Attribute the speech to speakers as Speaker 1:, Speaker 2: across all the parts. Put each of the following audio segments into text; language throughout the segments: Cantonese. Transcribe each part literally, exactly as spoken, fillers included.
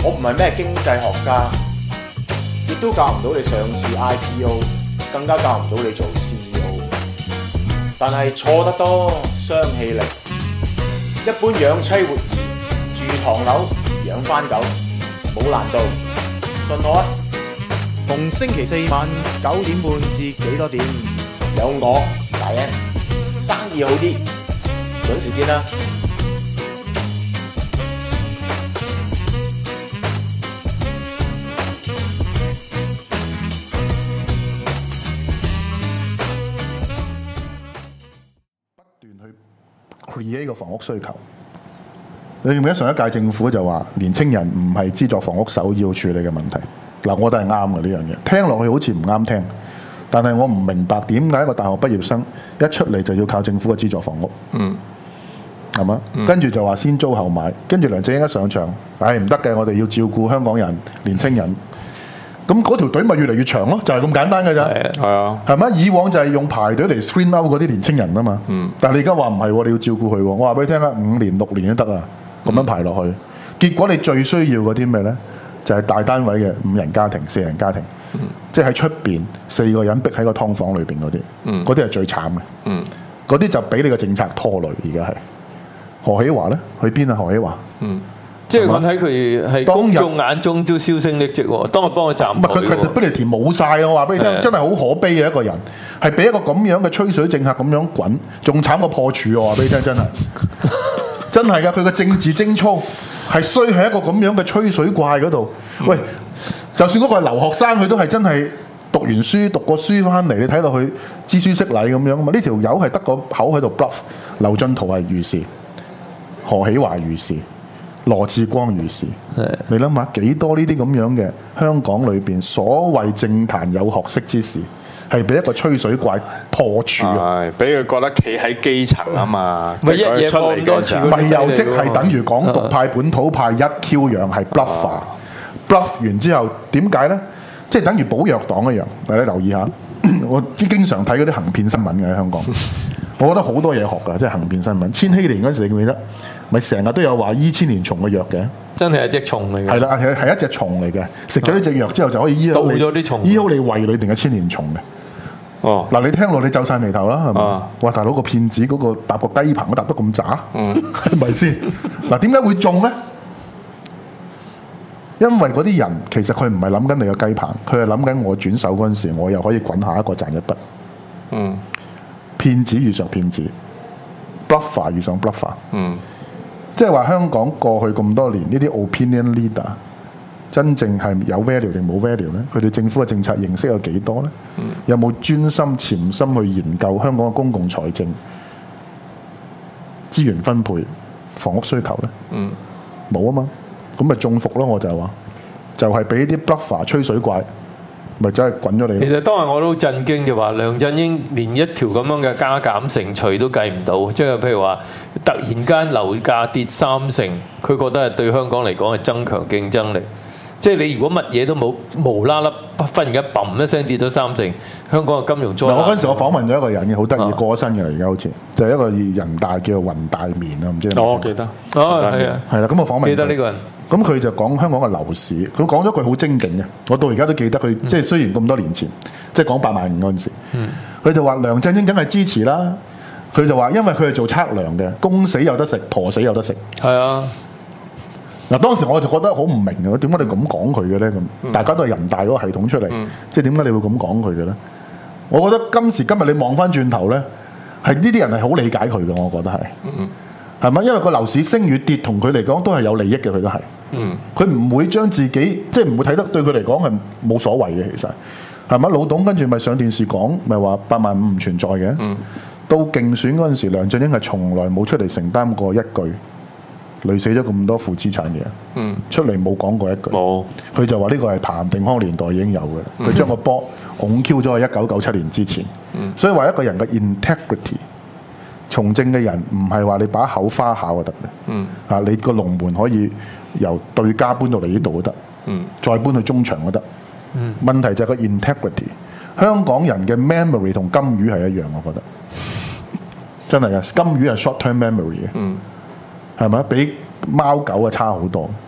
Speaker 1: 我唔係咩經濟學家，亦都教唔到你上市 I P O， 更加教唔到你做 C E O。但係錯得多，傷氣力。一般養妻活兒，住唐樓，養番狗，冇難度。信我啊！逢星期四晚九點半至幾多點，有我大 N， 生意好啲，準時見啦。
Speaker 2: create 個房屋需求，你記唔記得上一屆政府就話年青人唔係資助房屋首要處理嘅問題？嗱，我覺得係啱嘅呢樣嘢，聽落去好似唔啱聽，但係我唔明白點解一個大學畢業生一出嚟就要靠政府嘅資助房屋？嗯，係嘛？嗯、跟住就話先租後買，跟住梁振英一上場，唉唔得嘅，我哋要照顧香港人年青人。咁嗰條隊咪越嚟越長咯，就係、是、咁簡單嘅咋。
Speaker 3: 係啊，
Speaker 2: 係咪？以往就係用排隊嚟 screen out 嗰啲年青人啊嘛。嗯。但係你而家話唔係喎，你要照顧佢喎。我話俾你聽啊，五年六年都得啊，咁樣排落去。結果你最需要嗰啲咩咧？就係、是、大單位嘅五人家庭、四人家庭，嗯、即係喺出邊四個人逼喺個劏房裏邊嗰啲，嗰啲係最慘嘅。嗯。嗰啲就俾你個政策拖累，而家係。何喜華咧？去邊啊？何喜華？嗯。
Speaker 3: 即係我睇佢係公眾眼中都銷聲匿跡喎，當日幫佢站台喎。唔係佢 credibility
Speaker 2: 冇晒，我話俾你聽，真係好可悲嘅一個人，係俾一個咁樣嘅吹水政客咁樣滾，仲慘過破處。我話俾你聽，真係真係㗎，佢嘅政治貞操係衰喺一個咁樣嘅吹水怪嗰度。嗯、喂，就算嗰個係留學生，佢都係真係讀完書讀過書翻嚟，你睇落去知書識禮咁樣啊嘛。呢條友係得個口喺度 bluff， 劉進圖係如是，何喜華如是。羅致光如是，你諗下幾多呢啲咁樣嘅香港裏邊所謂政壇有學識之士，係俾一個吹水怪破處啊！
Speaker 3: 係俾佢覺得企喺基層啊嘛，咪一嘢出嚟嗰時，
Speaker 2: 咪又即係等於港獨派、本土派一 Q 樣係 bluffer，bluff 完之後點解咧？即係等於保藥黨一樣，大家留意下。我經常睇嗰啲行騙新聞嘅喺香港，我覺得好多嘢學㗎，即係行騙新聞。千禧年嗰陣時，你記唔記得？咪成日都有話醫千年蟲嘅藥嘅，
Speaker 3: 真係一隻蟲嚟嘅。
Speaker 2: 係啦，係係一隻蟲嚟嘅，食咗呢隻藥之後就可以醫好你，醫好你胃裏邊嘅千年蟲嘅。哦，嗱你聽落你皺晒眉頭啦，係咪？哇、哦，大佬個騙子嗰個搭個雞棚都搭得咁渣，係咪先？嗱點解會中咧？因為嗰啲人其實佢唔係諗緊你個雞棚，佢係諗緊我轉手嗰陣時，我又可以滾下一個賺一筆。嗯，騙子遇上騙子 ，bluffer 遇上 bluffer。嗯。即係話香港過去咁多年呢啲 opinion leader 真正係有 value 定冇 value 咧？佢對政府嘅政策認識有幾多咧？嗯、有冇專心潛心去研究香港嘅公共財政資源分配、房屋需求咧？冇啊、嗯、嘛，咁咪中伏咯！我就係話，就係俾啲 bluffer 吹水怪。咪真係滾咗你。
Speaker 3: 其實當日我都震驚，就話梁振英連一條咁樣嘅加減乘除都計唔到，即係譬如話突然間樓價跌三成，佢覺得係對香港嚟講係增強競爭力。即係你如果乜嘢都冇，無啦啦忽然間砰一聲跌咗三成，香港嘅金融災難。
Speaker 2: 我嗰陣時我訪問咗一個人嘅，好得意過咗身嘅啦，而家好似就係、是、一個人大叫做雲大棉啊，唔知你。
Speaker 3: 哦，記得。哦，係啊，
Speaker 2: 係啦，咁我訪問。
Speaker 3: 記得呢個人。
Speaker 2: 咁佢就講香港嘅樓市，佢講咗句好精警嘅，我到而家都記得佢，嗯、即係雖然咁多年前，即係講八萬五嗰陣時，佢、嗯、就話梁振英梗係支持啦。佢就話因為佢係做測量嘅，公死有得食，婆死有得食。係啊。嗱，當時我就覺得好唔明啊，點解你咁講佢嘅咧？咁、嗯、大家都係人大嗰個系統出嚟，嗯、即係點解你會咁講佢嘅咧？我覺得今時今日你望翻轉頭咧，係呢啲人係好理解佢嘅，我覺得係。嗯係咪？因為個樓市升與跌同佢嚟講都係有利益嘅，佢都係。嗯。佢唔會將自己即係唔會睇得對佢嚟講係冇所謂嘅，其實係咪？老董跟住咪上電視講，咪話八萬五唔存在嘅。嗯。到競選嗰陣時，梁振英係從來冇出嚟承擔過一句累死咗咁多負資產嘅。嗯。出嚟冇講過一句。冇。佢就話呢個係彭定康年代已經有嘅，佢將個波拱 Q 咗喺一九九七年之前。嗯。所以話一個人嘅 integrity。從政嘅人唔係話你把口花巧就得嘅，嗯、啊你個龍門可以由對家搬到嚟呢度都得，嗯、再搬去中場都得。嗯、問題就係個 integrity， 香港人嘅 memory 同金魚係一樣，我覺得真係嘅，金魚係 short term memory 嘅，係咪、嗯？比貓狗啊差好多。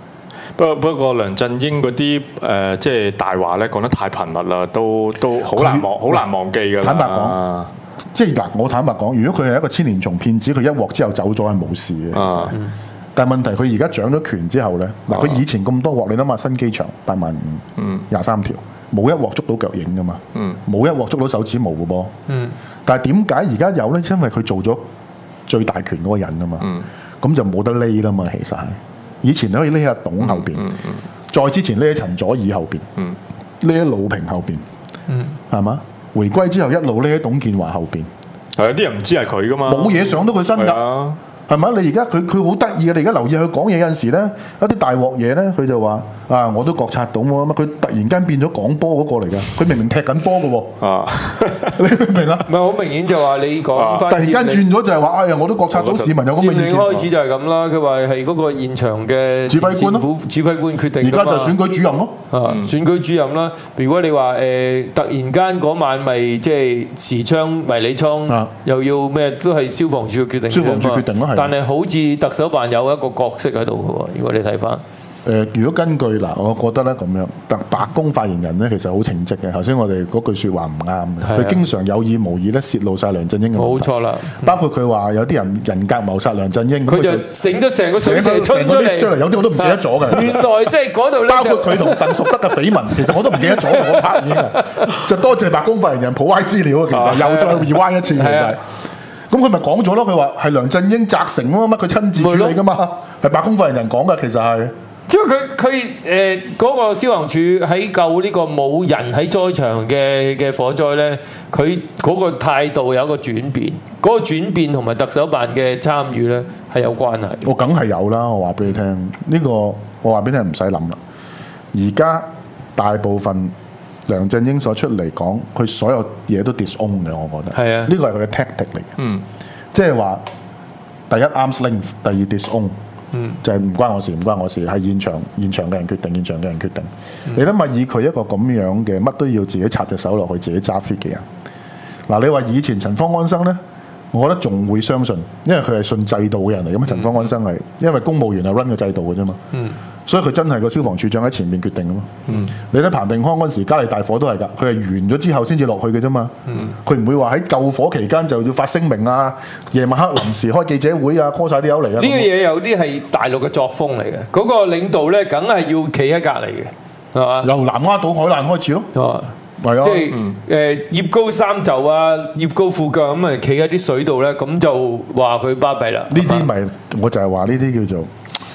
Speaker 4: 不過不過梁振英嗰啲誒即係大話咧講得太頻密啦，都都好難忘好難忘記㗎啦。
Speaker 2: 坦白講，即係嗱，我坦白講，如果佢係一個千年蟲騙子，佢一鑊之後走咗係冇事嘅。
Speaker 4: 啊
Speaker 2: 嗯、但係問題佢而家掌咗權之後咧，嗱佢、啊、以前咁多鑊，你諗下新機場八萬五，廿三條，冇一鑊捉到腳影㗎嘛，冇、嗯、一鑊捉到手指毛嘅噃。嗯、但係點解而家有咧？因為佢做咗最大權嗰個人啊嘛，咁、嗯、就冇得匿啦嘛。其實係以前你可以匿喺董後邊，嗯嗯嗯、再之前匿喺陳佐洱後邊，匿喺魯平後邊，係嘛、嗯？回歸之後一路匿喺董建華後邊，
Speaker 4: 係有啲人唔知係佢噶嘛，
Speaker 2: 冇嘢上到佢身㗎。係咪？你而家佢佢好得意嘅，你而家留意佢講嘢有陣時咧，一啲大鑊嘢咧，佢就話啊，我都覺察到喎，乜佢突然間變咗講波嗰個嚟㗎，佢明明踢緊波嘅喎。啊，你明唔明啊？
Speaker 3: 唔係好明顯就話你講翻，
Speaker 2: 突然間轉咗就係話，哎呀，我都覺察到市民有咁嘅意見。
Speaker 3: 開始就係咁啦，佢話係嗰個現場嘅
Speaker 2: 指揮官咯，
Speaker 3: 指揮官決定。
Speaker 2: 而家就選舉主任咯，
Speaker 3: 啊，選舉主任啦。如果你話誒突然間嗰晚咪即係持槍迷你倉，又要咩都係消防處嘅決定。
Speaker 2: 消防處決定咯，係。
Speaker 3: 但係好似特首辦有一個角色喺度嘅喎，如果你睇翻。
Speaker 2: 誒，如果根據嗱，我覺得咧咁樣，特白宮發言人咧其實好稱職嘅。頭先我哋嗰句説話唔啱嘅，佢經常有意無意咧泄露晒梁振英嘅問題。冇錯啦，包括佢話有啲人人格謀殺梁振英，
Speaker 3: 佢就整咗成個水蛇春出嚟，
Speaker 2: 有啲我都唔記得咗嘅。
Speaker 3: 原來即係嗰度
Speaker 2: 包括佢同鄧淑德嘅緋聞，其實我都唔記得咗嗰 part 已經係。就多謝白宮發言人普歪資料啊，其實又再 rewind 一次其實。咁佢咪講咗咯？佢話係梁振英責成啊嘛，佢親自處理噶嘛，係白宮發言人講噶，其實係。
Speaker 3: 即係佢佢誒嗰個消防處喺救呢個冇人喺災場嘅嘅火災咧，佢嗰個態度有一個轉變，嗰、嗰個轉變同埋特首辦嘅參與咧係有關係。
Speaker 2: 我梗係有啦，我話俾你聽，呢、呢個我話俾你聽唔使諗啦。而家大部分梁振英所出嚟講，佢所有嘢都 disown 嘅，我覺得。係啊，呢個係佢嘅 tactic 嚟嘅。嗯，即係話第一 arm's length，第二 disown。嗯，就係唔關我事，唔關我事，係現場現場嘅人決定，現場嘅人決定。嗯、你諗下，以佢一個咁樣嘅乜都要自己插隻手落去，自己揸 fit 嘅人，嗱，你話以前陳方安生咧，我覺得仲會相信，因為佢係信制度嘅人嚟，咁啊陳方安生係因為公務員係 run 個制度嘅啫嘛。嗯。所以佢真係個消防處長喺前面決定嘅嘛。嗯。你睇彭定康嗰陣時，嘉利大火都係㗎，佢係完咗之後先至落去嘅啫嘛。嗯。佢唔會話喺救火期間就要發聲明啊，夜晚黑臨時開記者會啊 call 曬啲友嚟啊。
Speaker 3: 呢個嘢有啲係大陸嘅作風嚟嘅，嗰、那個領導咧梗係要企喺隔離嘅，係嘛？由
Speaker 2: 南丫島海難開始咯。係
Speaker 3: 係啊。即係誒葉高三袖啊，葉高褲腳咁啊，企喺啲水度咧，咁就話佢巴閉啦。
Speaker 2: 呢啲咪我就係話呢啲叫做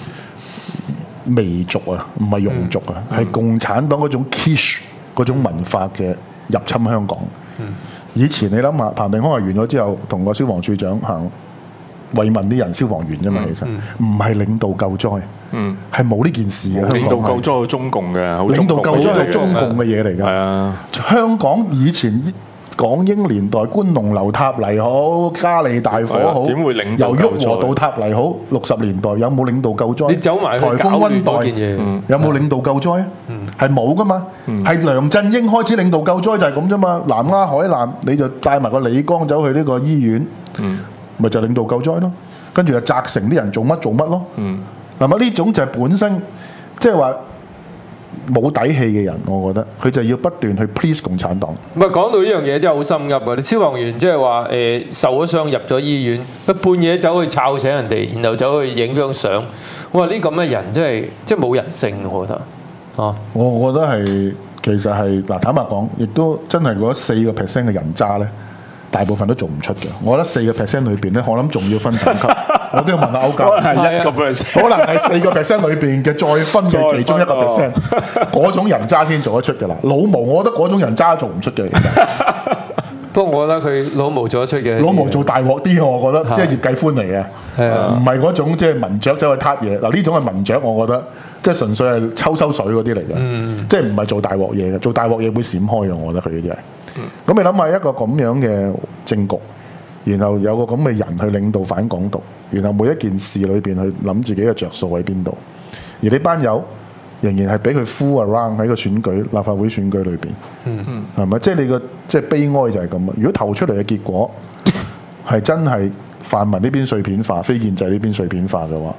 Speaker 2: 媚族啊，唔係庸族啊，係、嗯、共產黨嗰種 quiche 嗰種文化嘅入侵香港。嗯、以前你諗下，彭定康係完咗之後，同個消防處長行慰問啲人，消防員啫嘛，其實唔係、嗯、領導救災，係冇呢件事嘅。
Speaker 4: 領導救災係中共嘅，
Speaker 2: 領導救災係中共嘅嘢嚟㗎。係啊，香港以前港英年代，觀龍樓塔泥好，嘉利大火好，
Speaker 4: 點會領導
Speaker 2: 由旭龢道塔泥好，六十年代有冇領導救災？
Speaker 3: 你走埋
Speaker 2: 颱風溫黛有冇領導救災啊？係冇噶嘛，係、嗯、梁振英開始領導救災就係咁啫嘛。南丫海難你就帶埋個李剛走去呢個醫院，咪、嗯、就領導救災咯。跟住就責成啲人做乜做乜咯。係咪呢種就係本身即係話冇底氣嘅人，我覺得佢就要不斷去 please 共產黨。
Speaker 3: 唔係講到呢樣嘢真係好心噏啊！你消防員即係話誒受咗傷入咗醫院，半夜走去吵醒人哋，然後走去影張相。我話呢咁嘅人真係即係冇人性，我覺得。啊，
Speaker 2: 我覺得係其實係嗱，坦白講，亦都真係嗰四個 percent 嘅人渣咧，大部分都做唔出嘅。我覺得四個 percent 裏邊咧，我諗仲要分等級。我都要問下歐教，
Speaker 4: 可能係一個 percent，
Speaker 2: 可能係四個 percent 裏邊嘅再分嘅其中一個 percent，嗰種人渣先做得出嘅啦。老毛，我覺得嗰種人渣做唔出嘅。
Speaker 3: 不過我覺得佢老毛做得出嘅。
Speaker 2: 老毛做大鑊啲，我覺得即係葉繼歡嚟嘅，唔係嗰種即係文雀走去撻嘢。嗱呢種係文雀，我覺得即係純粹係抽收水嗰啲嚟嘅，嗯、即係唔係做大鑊嘢嘅。做大鑊嘢會閃開嘅，我覺得佢啲係。咁、嗯、你諗下一個咁樣嘅政局。然後有個咁嘅人去領導反港獨，然後每一件事裏邊去諗自己嘅着數喺邊度，而呢班友仍然係俾佢 fool around 喺個選舉立法會選舉裏邊，嗯嗯，係咪？即係你個即係悲哀就係咁啊！如果投出嚟嘅結果係真係泛民呢邊碎片化、非建制呢邊碎片化嘅話，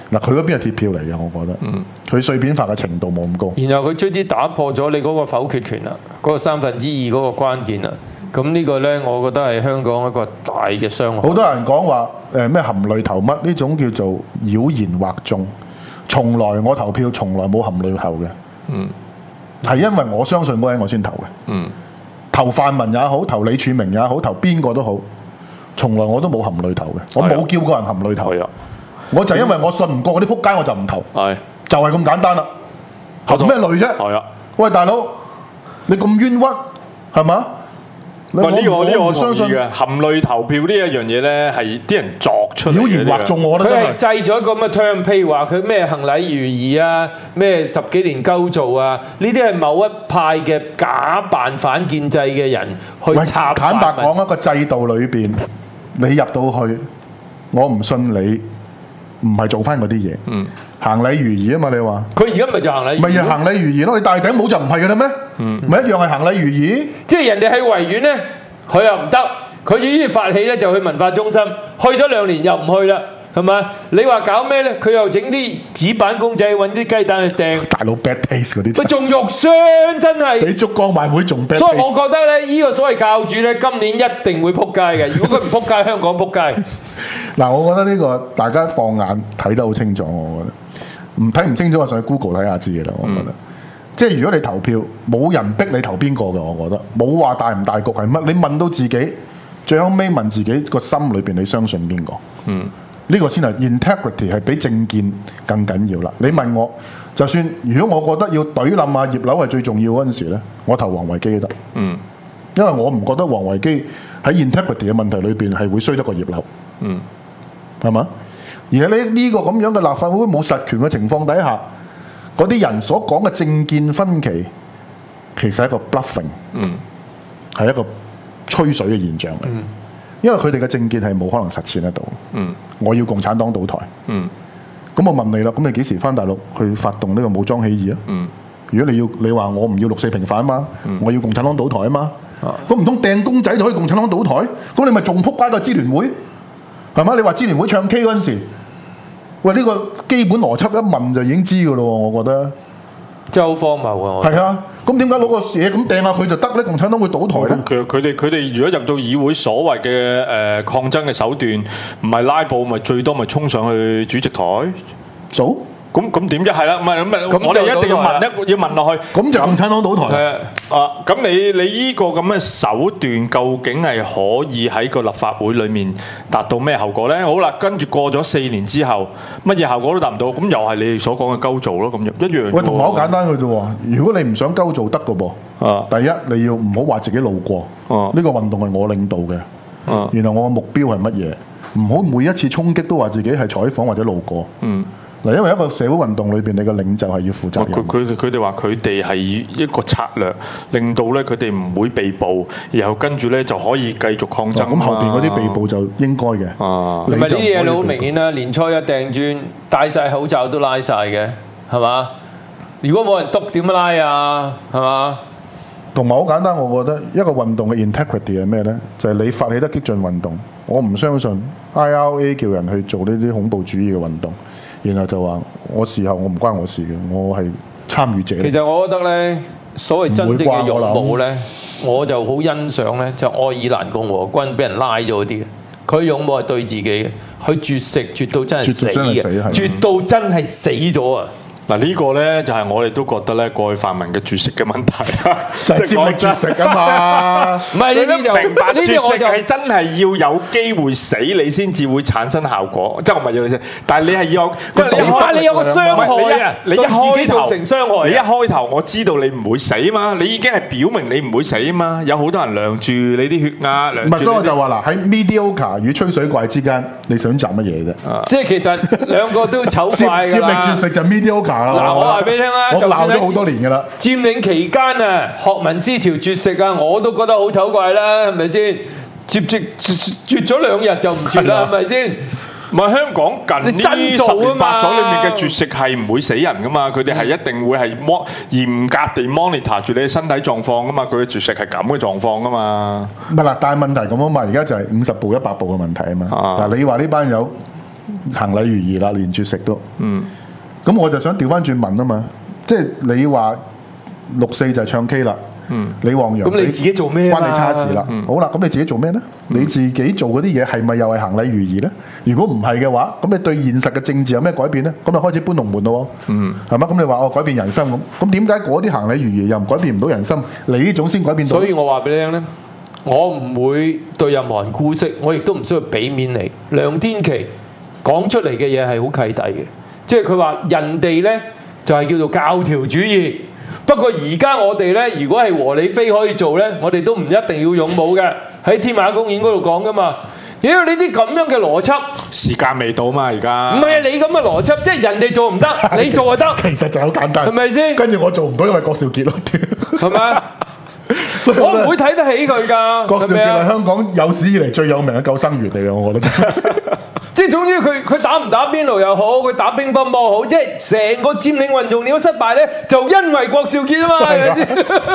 Speaker 2: 嗱，佢嗰邊係鐵票嚟嘅，我覺得。嗯。佢碎片化嘅程度冇咁高。
Speaker 3: 然後佢終於打破咗你嗰個否決權啦，嗰、嗰個三分之二嗰個關鍵啦。咁呢個咧，我覺得係香港一個大嘅傷害。
Speaker 2: 好多人講話誒咩含淚投乜呢種叫做妖言惑眾，從來我投票從來冇含淚投嘅。嗯。係因為我相信嗰個人我先投嘅。嗯。投泛民也好，投李柱銘也好，投邊個都好，從來我都冇含淚投嘅。我冇叫過人含淚投。係啊。我就因為我信唔過嗰啲撲街，我就唔投。係。就係咁簡單啦。含咩淚啫？係啊。喂，大佬，你咁冤屈係嘛？
Speaker 4: 喂，呢個呢個我相信嘅含淚投票呢一樣嘢咧，係啲人作出嚟嘅。妖言惑眾，我覺得
Speaker 3: 佢係製咗一個咁嘅 term，譬如話佢咩行禮如儀啊，咩十幾年鳩做啊，呢啲係某一派嘅假扮反建制嘅人去插。
Speaker 2: 坦白講，一個制度裏邊，你入到去，我唔信你唔係做翻嗰啲嘢。嗯。行禮如儀啊嘛，你話？
Speaker 3: 佢而家咪就行禮，
Speaker 2: 咪就行禮如儀咯。你戴頂帽就唔係嘅啦咩？嗯，咪一樣係行禮如儀。
Speaker 3: 即係人哋喺維園咧，佢又唔得，佢於是發起咧就去文化中心，去咗兩年又唔去啦，係咪？你話搞咩咧？佢又整啲紙板公仔，揾啲雞蛋去掟。
Speaker 2: 大佬 bad taste 嗰啲。
Speaker 3: 佢仲肉酸，真係。
Speaker 2: 比燭光晚會仲 bad taste。
Speaker 3: 所以我覺得咧，呢個所謂教主咧，今年一定會撲街嘅。如果佢唔撲街，香港撲街。
Speaker 2: 嗱，我覺得呢個大家放眼睇得好清楚，我覺得。唔睇唔清楚，我上去 Google 睇下知嘅啦。我覺得，嗯、即係如果你投票，冇人逼你投邊個嘅，我覺得冇話大唔大局係乜。你問到自己，最後尾問自己個心裏邊，你相信邊個？嗯，呢個先係 integrity 係比政見更緊要啦。你問我，就算如果我覺得要懟冧阿葉劉係最重要嗰陣時咧，我投黃維基都得。嗯，因為我唔覺得黃維基喺 integrity 嘅問題裏邊係會衰得過葉劉。嗯，係嘛？而喺呢呢個咁樣嘅立法會冇實權嘅情況底下，嗰啲人所講嘅政見分歧，其實係一個 bluffing，嗯，係一個吹水嘅現象嚟。嗯，因為佢哋嘅政見係冇可能實踐得到。嗯，我要共產黨倒台。嗯，咁我問你啦，咁你幾時返大陸去發動呢個武裝起義啊？嗯，如果你要你話我唔要六四平反啊嘛，嗯、我要共產黨倒台啊嘛，咁唔通掟公仔就可以共產黨倒台？咁你咪仲撲街過支聯會係嘛？你話支聯會唱 K 嗰陣時。喂，呢、這個基本邏輯一問就已經知㗎咯喎，我覺得
Speaker 3: 真係好荒謬啊！
Speaker 2: 係啊，咁點解攞個嘢咁掟下佢就得咧？共產黨會倒台咧？
Speaker 4: 其實佢哋佢哋如果入到議會所謂嘅誒、呃、抗爭嘅手段，唔係拉布，咪最多咪衝上去主席台
Speaker 2: 做。咁
Speaker 4: 咁點啫？係啦，唔係咁，我哋一定要問一要問落去。
Speaker 2: 咁就共產黨倒台。係
Speaker 4: 啊，咁你你依個咁嘅手段，究竟係可以喺個立法會裡面達到咩後果咧？好啦，跟住過咗四年之後，乜嘢效果都達唔到，咁又係你哋所講嘅鳩做咯，咁一樣。
Speaker 2: 喂，同埋好簡單嘅啫喎，如果你唔想鳩做得嘅噃，啊，第一你要唔好話自己路過，啊，呢個運動係我領導嘅，啊，然後我嘅目標係乜嘢？唔好每一次衝擊都話自己係採訪或者路過，嗯。嗱，因為一個社會運動裏邊，你嘅領袖係要負責任。
Speaker 4: 佢佢佢哋話佢哋係一個策略，令到咧佢哋唔會被捕，然後跟住咧就可以繼續抗爭。
Speaker 2: 咁後邊嗰啲被捕就應該嘅。
Speaker 3: 啊，唔係呢啲嘢你好明顯啦，年初一掟磚，戴晒口罩都拉晒嘅，係嘛？如果冇人督，點樣拉啊？係嘛？
Speaker 2: 同埋好簡單，我覺得一個運動嘅 integrity 係咩咧？就係你發起得激進運動，我唔相信 I R A 叫人去做呢啲恐怖主義嘅運動。然後就話我事後我唔關我事嘅，我係參與者。
Speaker 3: 其實我覺得咧，所謂真正嘅勇武咧，我就好欣賞咧，就愛爾蘭共和軍俾人拉咗啲嘅，佢勇武係對自己嘅，佢絕食絕到真係死嘅，絕到真係死咗啊！
Speaker 4: 嗱，呢個咧就係我哋都覺得咧過去泛民嘅絕食嘅問題，
Speaker 2: 就係接力絕食啊嘛！
Speaker 3: 唔係呢啲就
Speaker 4: 明白，絕食係真係要有機會死你先至會產生效果，即係我唔係要你死，但係你係要有，
Speaker 3: 但係你有個傷害啊！
Speaker 4: 你一開頭
Speaker 3: 成傷害，
Speaker 4: 你一開頭我知道你唔會死啊嘛，你已經係表明你唔會死啊嘛，有好多人量住你啲血壓，量住。
Speaker 2: 唔係，所以我就話嗱，喺 mediocre 與吹水怪之間，你想賺乜嘢啫？
Speaker 3: 即係其實兩個都醜怪㗎啦。接力絕食就
Speaker 2: mediocre。
Speaker 3: 嗱，我話俾你聽啦，
Speaker 2: 我鬧咗好多年噶啦。
Speaker 3: 佔領期間啊，學民思潮絕食啊，我都覺得好醜怪啦，係咪先？絕絕絕咗兩日就唔絕啦，係咪先？
Speaker 4: 唔係香港近呢十年八載裏面嘅絕食係唔會死人噶嘛，佢哋係一定會係摸嚴格地 monitor 住你嘅身體狀況噶嘛，佢嘅絕食係咁嘅狀況噶嘛。
Speaker 2: 唔係啦，但係問題咁啊嘛，而家就係五十步一百步嘅問題啊嘛。嗱，你話呢班友行禮如儀啦，連住食都。
Speaker 4: 嗯。
Speaker 2: 咁我就想調翻轉問啊嘛，即係你話六四就係唱 K 啦。嗯，你黃洋
Speaker 3: 咁你自己做咩
Speaker 2: 關你叉事啦。
Speaker 3: 嗯、
Speaker 2: 好啦，咁你自己做咩呢？嗯、你自己做嗰啲嘢係咪又係行禮如儀呢？如果唔係嘅話，咁你對現實嘅政治有咩改變呢？咁就開始搬龍門咯。嗯，係嘛？咁你話我改變人心咁，咁點解嗰啲行禮如儀又唔改變唔到人心？你呢種先改變到？
Speaker 3: 所以我話俾你聽呢，我唔會對任何人姑息，我亦都唔需要俾面你。梁天琦講出嚟嘅嘢係好契弟嘅，即係佢話人哋呢就係、是、叫做教條主義。不過而家我哋呢，如果係和理非可以做呢，我哋都唔一定要勇武嘅。喺天馬公園嗰度講噶嘛。妖，呢啲咁樣嘅邏輯，
Speaker 4: 時間未到嘛？而家
Speaker 3: 唔係啊！你咁嘅邏輯，即係人哋做唔得，你做就得。
Speaker 2: 其實就好簡單，
Speaker 3: 係咪先？
Speaker 2: 跟住我做唔到，因為郭兆傑咯，
Speaker 3: 係咪？所以我唔會睇得起佢㗎。
Speaker 2: 郭兆傑係香港有史以嚟最有名嘅救生員嚟嘅，我覺得。
Speaker 3: 即係總之佢佢打唔打邊爐又好，佢打乒乓波好，即係成個佔領運動點樣失敗咧，就因為郭兆傑啊嘛，係咪先？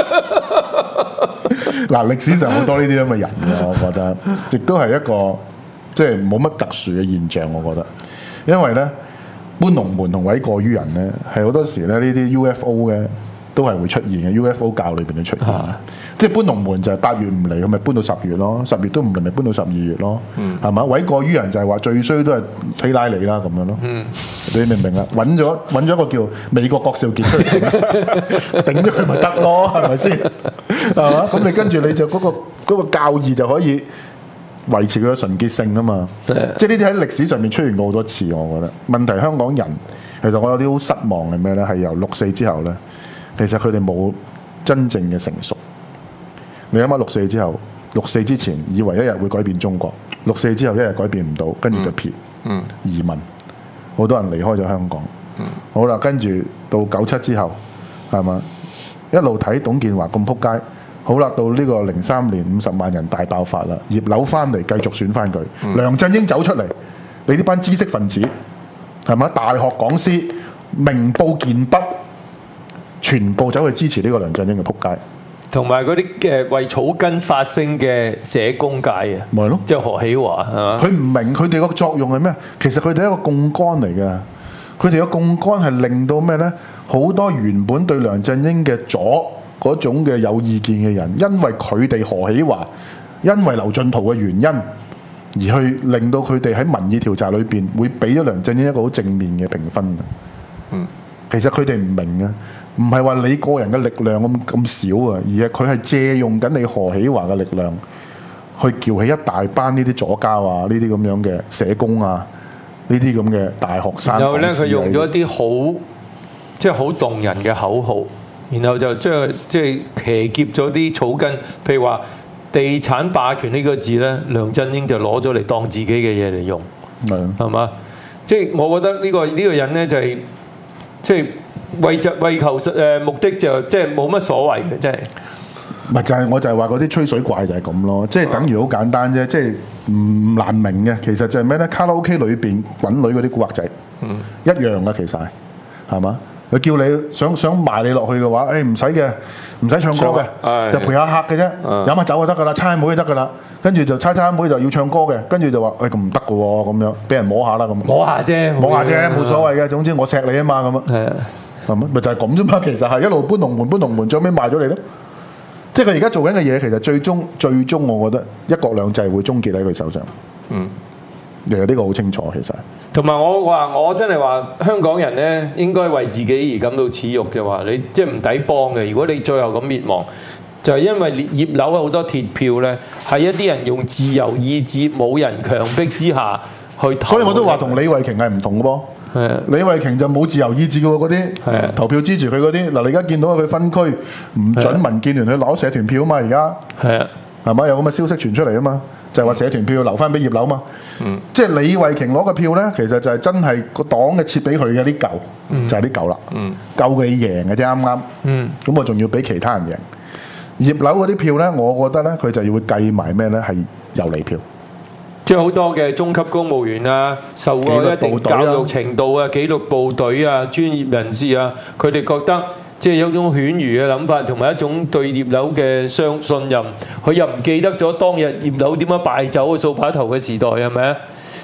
Speaker 3: 嗱，歷史上好多呢啲咁嘅人嘅，我覺得，亦都係一個即係冇乜特殊嘅現象，我覺得，因為咧搬龍門同諉過於人咧，係好多時咧呢啲 U F O 嘅都係會出現嘅 U F O 教裏邊嘅出現。啊即係搬龍門就係八月唔嚟，咁咪搬到十月咯；十月都唔嚟，咪搬到十二月咯。係嘛、嗯？諉過於人就係話最衰都係希拉里啦咁樣咯。嗯、你明唔明啊？揾咗揾咗個叫美國郭兆傑出嚟頂咗佢咪得咯？係咪先？係嘛？咁你跟住你就嗰、嗰個嗰個教義就可以維持佢嘅純潔性啊嘛。嗯、即係呢啲喺歷史上面出現過好多次，我覺得問題香港人其實我有啲好失望係咩咧？係由六四之後咧，其實佢哋冇真正嘅成熟。你諗下六四之後，六四之前以為一日會改變中國，六四之後一日改變唔到，跟住就撇、嗯、移民，好多人離開咗香港。嗯、好啦，跟住到九七之後，係嘛？一路睇董建華咁撲街，好啦，到呢個零三年五十萬人大爆發啦，葉劉翻嚟繼續選翻佢，嗯、梁振英走出嚟，你呢班知識分子係嘛？大學講師、明報健筆，全部走去支持呢個梁振英嘅撲街。同埋嗰啲嘅為草根發聲嘅社工界啊，咪咯，即係何喜華係嘛？佢唔明佢哋個作用係咩？其實佢哋係一個槓桿嚟嘅，佢哋嘅槓桿係令到咩咧？好多原本對梁振英嘅左嗰種嘅有意見嘅人，因為佢哋何喜華，因為劉進圖嘅原因，而去令到佢哋喺民意調查裏邊會俾咗梁振英一個好正面嘅評分。嗯，其實佢哋唔明啊。唔係話你個人嘅力量咁咁少啊，而係佢係借用緊你何喜華嘅力量，去撬起一大班呢啲左膠啊，呢啲咁樣嘅社工啊，呢啲咁嘅大學生。然後咧，佢用咗一啲好即係好動人嘅口號，然後就將即係騎劫咗啲草根，譬如話地產霸權呢個字咧，梁振英就攞咗嚟當自己嘅嘢嚟用，係係嘛？即係我覺得呢個呢個人咧就係即係。為就為求實誒目的就即係冇乜所謂嘅，真係。唔係就係我就係話嗰啲吹水怪就係咁咯，即係等於好簡單啫，即係唔難明嘅。其實就係咩咧？卡拉 OK 裏邊滾女嗰啲古惑仔，嗯，一樣嘅其實係，係嘛？佢叫你想想埋你落去嘅話，誒唔使嘅，唔使唱歌嘅，就陪下客嘅啫，飲下酒就得噶啦，猜妹就得噶啦。跟住就猜猜妹就要唱歌嘅，跟住就話誒咁唔得嘅喎，咁樣俾人摸下啦咁。摸下啫，摸下啫，冇所謂嘅。總之我錫你啊嘛，咁啊。係啊。係咪？咪就係咁啫嘛！其實係一路搬龍門，搬龍門，最尾賣咗你咯。即係佢而家做緊嘅嘢，其實最終最終，我覺得一國兩制會終結喺佢手上。嗯，其實呢個好清楚，其實。同埋我話，我真係話香港人咧，應該為自己而感到恥辱嘅話，你即係唔抵幫嘅。如果你最後咁滅亡，就係、是、因為葉劉好多鐵票咧，係一啲人用自由意志、冇人強迫之下去投。所以我都話同李慧瓊係唔同嘅噃。係啊，李慧瓊就冇自由意志嘅喎，嗰啲投票支持佢嗰啲。嗱，你而家見到佢分區唔准民建聯去攞社團票啊嘛，而家係啊，係嘛？有咁嘅消息傳出嚟啊嘛，就係、是、話社團票要留翻俾葉劉嘛。嗯，即係李慧瓊攞嘅票咧，其實就係真係個黨嘅設俾佢嘅啲舊，嗯、就係啲舊啦。嗯，夠你贏嘅啫，啱啱。嗯，咁我仲要俾其他人贏。葉劉嗰啲票咧，我覺得咧，佢就要會計埋咩咧？係遊離票。即係好多嘅中級公務員啊，受過一定教育程度啊，紀律部隊啊，專業人士啊，佢哋覺得即係有種犬儒嘅諗法，同埋一種對葉劉嘅相信任。佢又唔記得咗當日葉劉點樣敗走嘅掃把頭嘅時代係咪啊？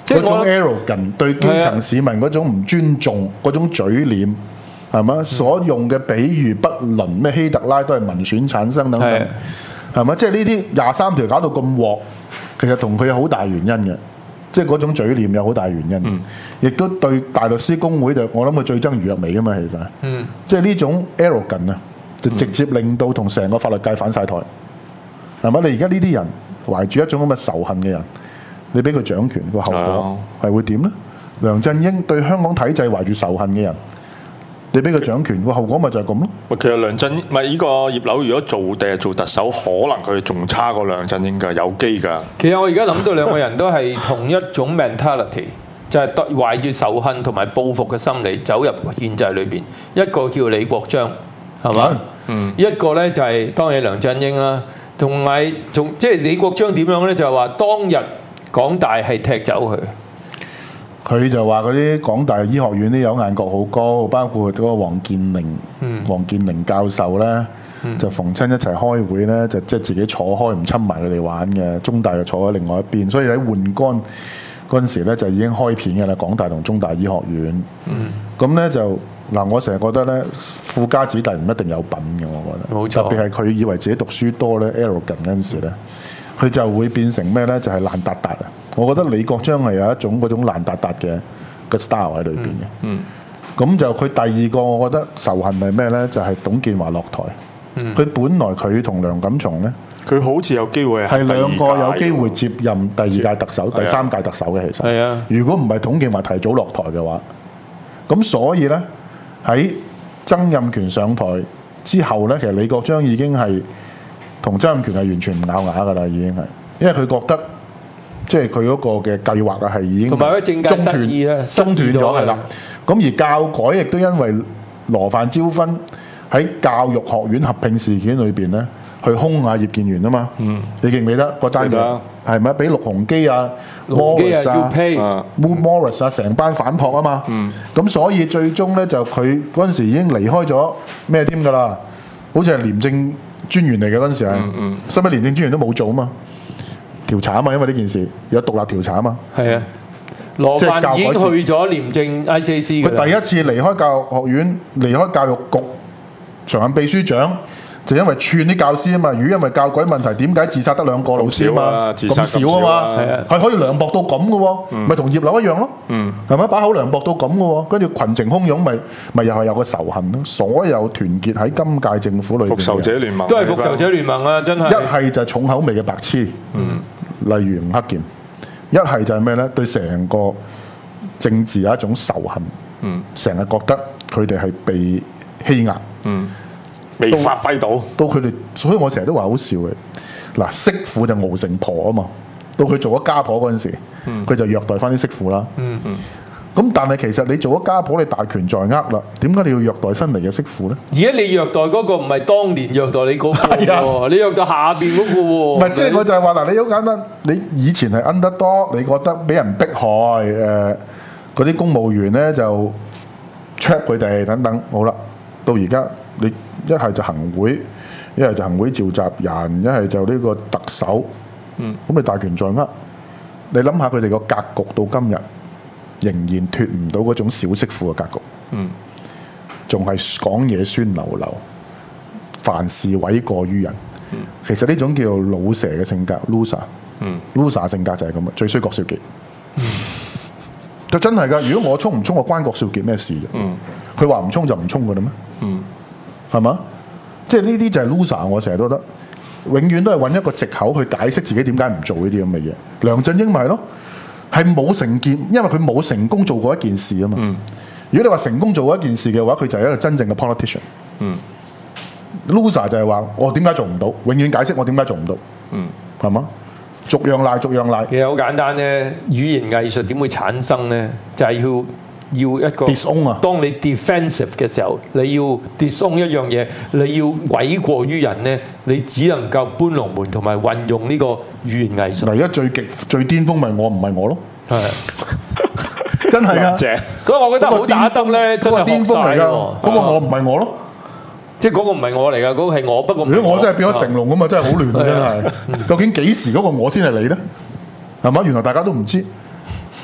Speaker 2: 嗰種
Speaker 3: 即係我
Speaker 2: arrogant 對基層市民嗰種唔尊重，嗰種嘴臉係嘛？所用嘅比喻不倫，咩希特拉都係民選產生等等，
Speaker 3: 係
Speaker 2: 係嘛？即係呢啲廿三條搞到咁鑊，其實同佢有好大原因嘅。即係嗰種嘴臉有好大原因，亦、嗯、都對大律師公會就我諗佢最憎余若薇噶嘛，其實，嗯、即係呢種 arrogant 啊，就直接令到同成個法律界反晒台，係嘛？你而家呢啲人懷住一種咁嘅仇恨嘅人，你俾佢掌權個後果係會點呢？梁振英對香港體制懷住仇恨嘅人，你俾佢掌權個後果咪就係咁咯？
Speaker 4: 其實梁振英唔係呢個葉劉，如果做定係做特首，可能佢仲差過梁振英㗎，有機㗎。
Speaker 3: 其實我而家諗到兩個人都係同一種 mentality，就係懷住仇恨同埋報復嘅心理走入憲制裏邊。一個叫李國章，係嘛？嗯。一個咧就係當然梁振英啦，同埋仲即係李國章點樣咧？就係話當日港大係踢走佢。
Speaker 2: 佢就話嗰啲港大醫學院啲有眼角好高，包括嗰個黃建寧、嗯、黃建寧教授咧，嗯、就逢親一齊開會咧，就即係自己坐開唔親埋佢哋玩嘅。中大就坐喺另外一邊，所以喺換肝嗰陣時咧就已經開片嘅啦。港大同中大醫學院，咁咧、嗯、就嗱，我成日覺得咧，富家子弟唔一定有品嘅，我覺得，冇錯，特別係佢以為自己讀書多咧 arrogant 嗰陣時咧，佢就會變成咩咧？就係、是、爛達達啊！我覺得李國章係有一種嗰種爛達達嘅嘅 style 喺裏邊嘅。嗯，咁、嗯、就佢第二個，我覺得仇恨係咩咧？就係、是、董建華落台。嗯，佢本來佢同梁錦松咧，
Speaker 4: 佢好似有機會係
Speaker 2: 兩個有機會接任第二屆特首、第三屆特首嘅。其實係啊，如果唔係董建華提早落台嘅話，咁所以咧喺曾蔭權上台之後咧，其實李國章已經係同曾蔭權係完全唔咬牙㗎啦，已經係，因為佢覺得。即係佢嗰個嘅計劃啊，係已經中斷中斷咗係啦。咁而教改亦都因為羅范椒芬喺教育學院合併事件裏邊咧，去兇下葉建源啊嘛。嗯，你記唔記得嗰單嘢？係咪俾陸鴻基啊、Morris 啊、Morris 啊成班反撲啊嘛？嗯，咁所以最終咧就佢嗰陣時已經離開咗咩添㗎啦？好似係廉政專員嚟嘅嗰陣時係，嗯，所以廉政專員都冇做啊嘛。調查啊嘛，因為呢件事有獨立調查啊嘛。係啊，羅范已經去咗廉政 I C A C 嘅。佢第一次離開教育學院，離開教育局常任秘書長，就因為串啲教師啊嘛。如果因為教改問題，點解自殺得兩個老師啊嘛？咁少啊嘛，係啊，係可以涼薄到咁嘅喎，咪同葉劉一樣咯。嗯，係咪把口涼薄到咁嘅喎？跟住群情洶湧，咪咪又係有個仇恨咯。所有團結喺今屆政府裏邊，復仇者聯盟都係復仇者聯盟啊！真係一係就係重口味嘅白痴。嗯。例如吳克儉，一係就係咩咧？對成個政治有一種仇恨，嗯，成日覺得佢哋係被欺壓，嗯，未發揮到，到佢哋，所以我成日都話好笑嘅。嗱，媳婦就熬成婆啊嘛，到佢做咗家婆嗰陣時，佢、嗯、就虐待翻啲媳婦啦，嗯嗯。咁但係其實你做咗家婆，你大權在握啦，點解你要虐待新嚟嘅媳婦咧？而家你虐待嗰個唔係當年虐待你嗰個喎，你虐待下邊嗰個喎。唔係，即係我就係話嗱，你好簡單，你以前係 underdog，你覺得俾人迫害，誒嗰啲公務員咧就 trap 佢哋等等，好啦，到而家你一係就行會，一係就行會召集人，一係就呢個特首，嗯，咁你大權在握，你諗下佢哋個格局到今日。仍然脱唔到嗰種小媳婦嘅格局，嗯，仲係講嘢酸溜溜，凡事諉過於人，嗯，其實呢種叫做老蛇嘅性格 ，loser，嗯 ，loser 性格就係咁啊，最衰郭少傑，嗯，就真係㗎。如果我衝唔衝，我關郭少傑咩事啫？嗯，佢話唔衝就唔衝㗎啦咩？嗯，係嘛？即係呢啲就係 loser，我成日都覺得，永遠都係揾一個藉口去解釋自己點解唔做呢啲咁嘅嘢。梁振英咪係咯。係冇成件，因為佢冇成功做過一件事啊嘛。嗯、如果你話成功做過一件事嘅話，佢就係一個真正嘅 politician。嗯、loser 就係話我點解做唔到，永遠解釋我點解做唔到。嗯，係嘛？逐樣賴，逐樣賴。其實好簡單咧，語言藝術點會產生咧？就係、是、要要一個 disown 啊。當你 defensive 嘅時候，你要 disown 一樣嘢，你要諉過於人咧，你只能夠搬龍門同埋運用呢個語言藝術。嗱，而家最極最巔峰咪我唔係我咯。係，真係啊！所以我覺得好打得咧，真係巔峰嚟㗎。嗰個我唔係我咯，即係嗰個唔係我嚟㗎，嗰個係我。不過如果我真係變咗成龍咁嘛，真係好亂啊！真係，究竟幾時嗰個我先係你咧？係嘛？原來大家都唔知。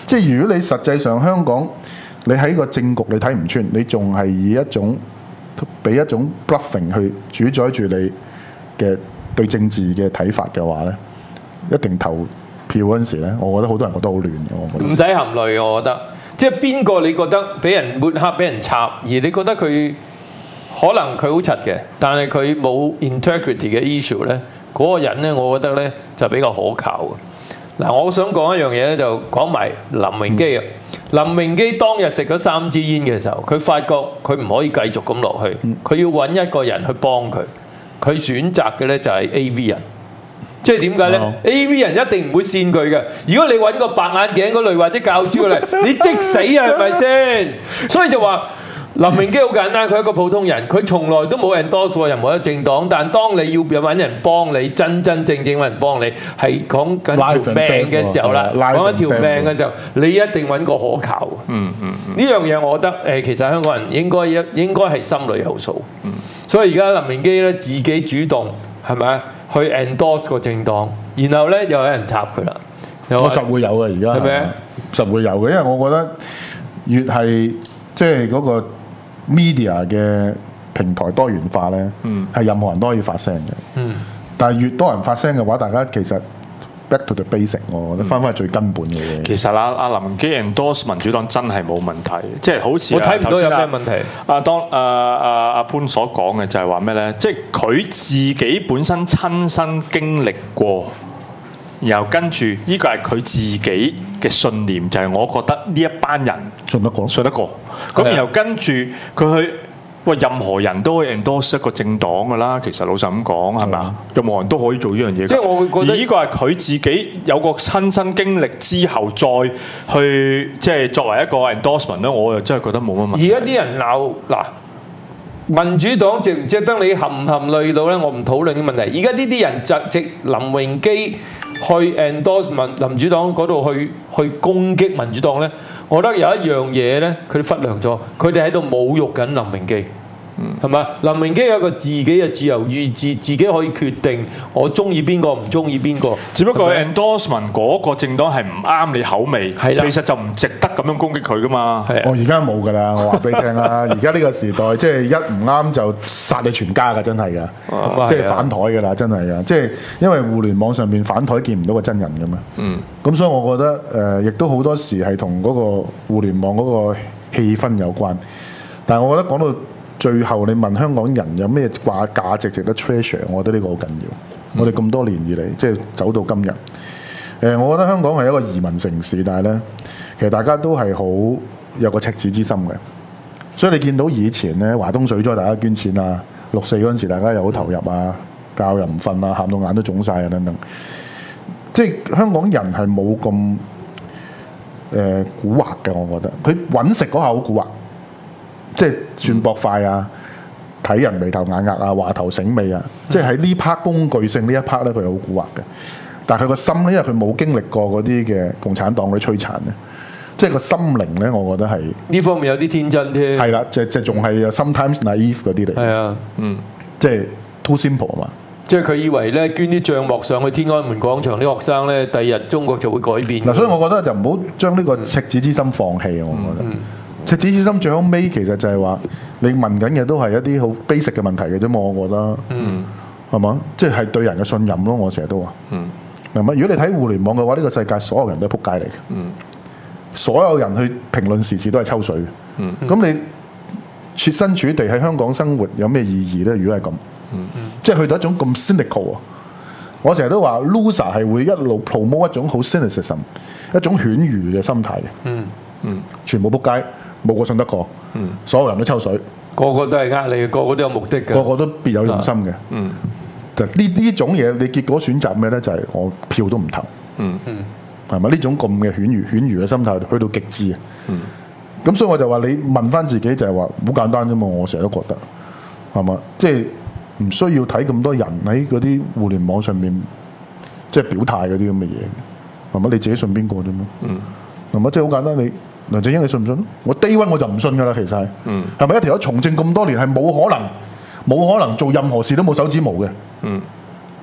Speaker 2: 即係如果你實際上香港，你喺個政局你睇唔穿，你仲係以一種俾一種 bluffing 去主宰住你嘅對政治嘅睇法嘅話咧，一定投票嗰陣時咧，我覺得好多人覺得好亂嘅，我覺得。
Speaker 3: 唔使含淚，我覺得，即係邊個你覺得俾人抹黑、俾人插，而你覺得佢可能佢好柒嘅，但係佢冇 integrity 嘅 issue 咧，嗰個人咧，我覺得咧就比較可靠嘅。嗱，我想講一樣嘢咧，就講埋林榮基啊。林榮基當日食咗三支煙嘅時候，佢發覺佢唔可以繼續咁落去，佢要揾一個人去幫佢。佢選擇嘅咧就係 A V 人，即係點解咧 ？A V 人一定唔會扇佢嘅。如果你揾個白眼鏡嗰類或者教主嚟，你即死啊，係咪先？所以就話。林榮基好簡單，佢係一個普通人，佢從來都冇人endorse過任何一個政黨。但當你要揾人幫你，真真正正揾人幫你，係講緊條命嘅時候啦，講緊條命嘅時候，你一定揾個可靠。嗯嗯，呢樣嘢我覺得誒，其實香港人應該一應該係心裏有數。嗯，所以而家林榮基咧自己主動係咪去 endorse 個政黨，然後咧又有人插佢啦。
Speaker 2: 我實會有嘅，而家係咪？實會有嘅，因為我覺得越係即係嗰個。media 嘅平台多元化咧，係、嗯、任何人都可以發聲嘅。嗯，但係越多人發聲嘅話，大家其實 back to the basic，我覺得翻返去最根本嘅嘢。
Speaker 4: 其實阿阿林基 endorse 民主黨真係冇問題，即係好似
Speaker 3: 我睇唔到有咩問題。
Speaker 4: 阿當阿阿阿潘所講嘅就係話咩咧？即係佢自己本身親身經歷過，然後跟住呢個係佢自己嘅信念，就係、是、我覺得呢一班人
Speaker 2: 信得過，
Speaker 4: 信得過。咁然後跟住佢去，喂，任何人都可以 endorse 一個政黨噶啦。其實老實咁講，係咪啊？任何人都可以做呢樣嘢。
Speaker 3: 即係我會覺得，
Speaker 4: 而呢個係佢自己有個親身經歷之後，再去即係作為一個 endorsement 咧，我又真係覺得冇乜問題。
Speaker 3: 而家啲人鬧嗱，民主黨值唔值得你含唔含淚到咧？我唔討論啲問題。而家呢啲人就直林榮基去 endorse 民民主黨嗰度去去攻擊民主黨咧。我覺得有一樣嘢咧，佢哋忽略咗，佢哋喺度侮辱緊林榮基，係咪、嗯？林榮基有個自己嘅自由意志，自己可以決定我中意邊個，唔中意邊個。
Speaker 4: 只不過 endorsement 嗰個政黨係唔啱你口味，其實就唔值得咁樣攻擊佢噶嘛。
Speaker 2: 我而家冇噶啦，我話俾你聽啦，而家呢個時代即係一唔啱就殺你全家噶，真係噶，嗯、即係反台噶啦，真係噶。即係因為互聯網上邊反台見唔到個真人噶嘛。嗯。咁所以我覺得誒，亦、呃、都好多時係同嗰個互聯網嗰個氣氛有關。但係我覺得講到最後，你問香港人有咩掛價值值得 treasure， 我覺得呢個好緊要。嗯、我哋咁多年以嚟，即係走到今日，誒、呃，我覺得香港係一個移民城市，但係咧，其實大家都係好有個赤子之心嘅。所以你見到以前咧，華東水災大家捐錢啊，六四嗰陣時大家又好投入啊，覺又唔瞓啊，喊到眼都腫晒啊等等。即係香港人係冇咁誒蠱惑嘅，我覺得佢揾食嗰下好蠱惑，即係算搏快啊，睇人眉頭眼額啊，話頭醒尾啊，嗯、即係喺呢 part 工具性呢一 part 咧，佢係好蠱惑嘅。但係佢個心咧，因為佢冇經歷過嗰啲嘅共產黨嗰啲摧殘咧，即係個心靈咧，我覺得係
Speaker 3: 呢方面有啲天真添。係
Speaker 2: 啦，即係即係仲係 sometimes naive 嗰啲嚟。係啊，嗯，即係 too simple 啊嘛。
Speaker 3: 即係佢以為咧，捐啲帳幕上去天安門廣場啲學生咧，第二日中國就會改變。嗱，
Speaker 2: 所以我覺得就唔好將呢個赤子之心放棄啊！我覺得、嗯嗯、赤子之心最後尾其實就係話你問緊嘅都係一啲好 basic 嘅問題嘅啫嘛，我覺得，嗯，係嘛？即係對人嘅信任咯，我成日都話，嗯，係咪？如果你睇互聯網嘅話，呢、呢個世界所有人都係撲街嚟嘅，嗯，所有人去評論時事都係抽水嘅，嗯，咁你設身處地喺香港生活有咩意義咧？如果係咁？嗯嗯、即係去到一種咁 cynical 啊！我成日都話 loser 係會一路 promote 一種好 cynicism， 一種犬儒嘅心態嘅。嗯嗯，全部仆街，冇個信得過。嗯，所有人都抽水，
Speaker 3: 個個都係呃你，個個都有目的嘅，
Speaker 2: 個個都別有用心嘅。嗯，就呢呢種嘢，你結果選擇咩咧？就係、是、我票都唔投。嗯嗯，係咪呢種咁嘅犬儒犬儒嘅心態去到極致啊？嗯，咁所以我就話你問翻自己就係話好簡單啫嘛！我成日都覺得係嘛，即係。唔需要睇咁多人喺嗰啲互聯網上面即係表態嗰啲咁嘅嘢，係咪？你自己信邊個啫嘛？嗯，係咪？即係好簡單，你梁振英你信唔信？我 day one 我就唔信噶啦，其實係，嗯，係咪一條友從政咁多年係冇可能冇可能做任何事都冇手指毛嘅？嗯，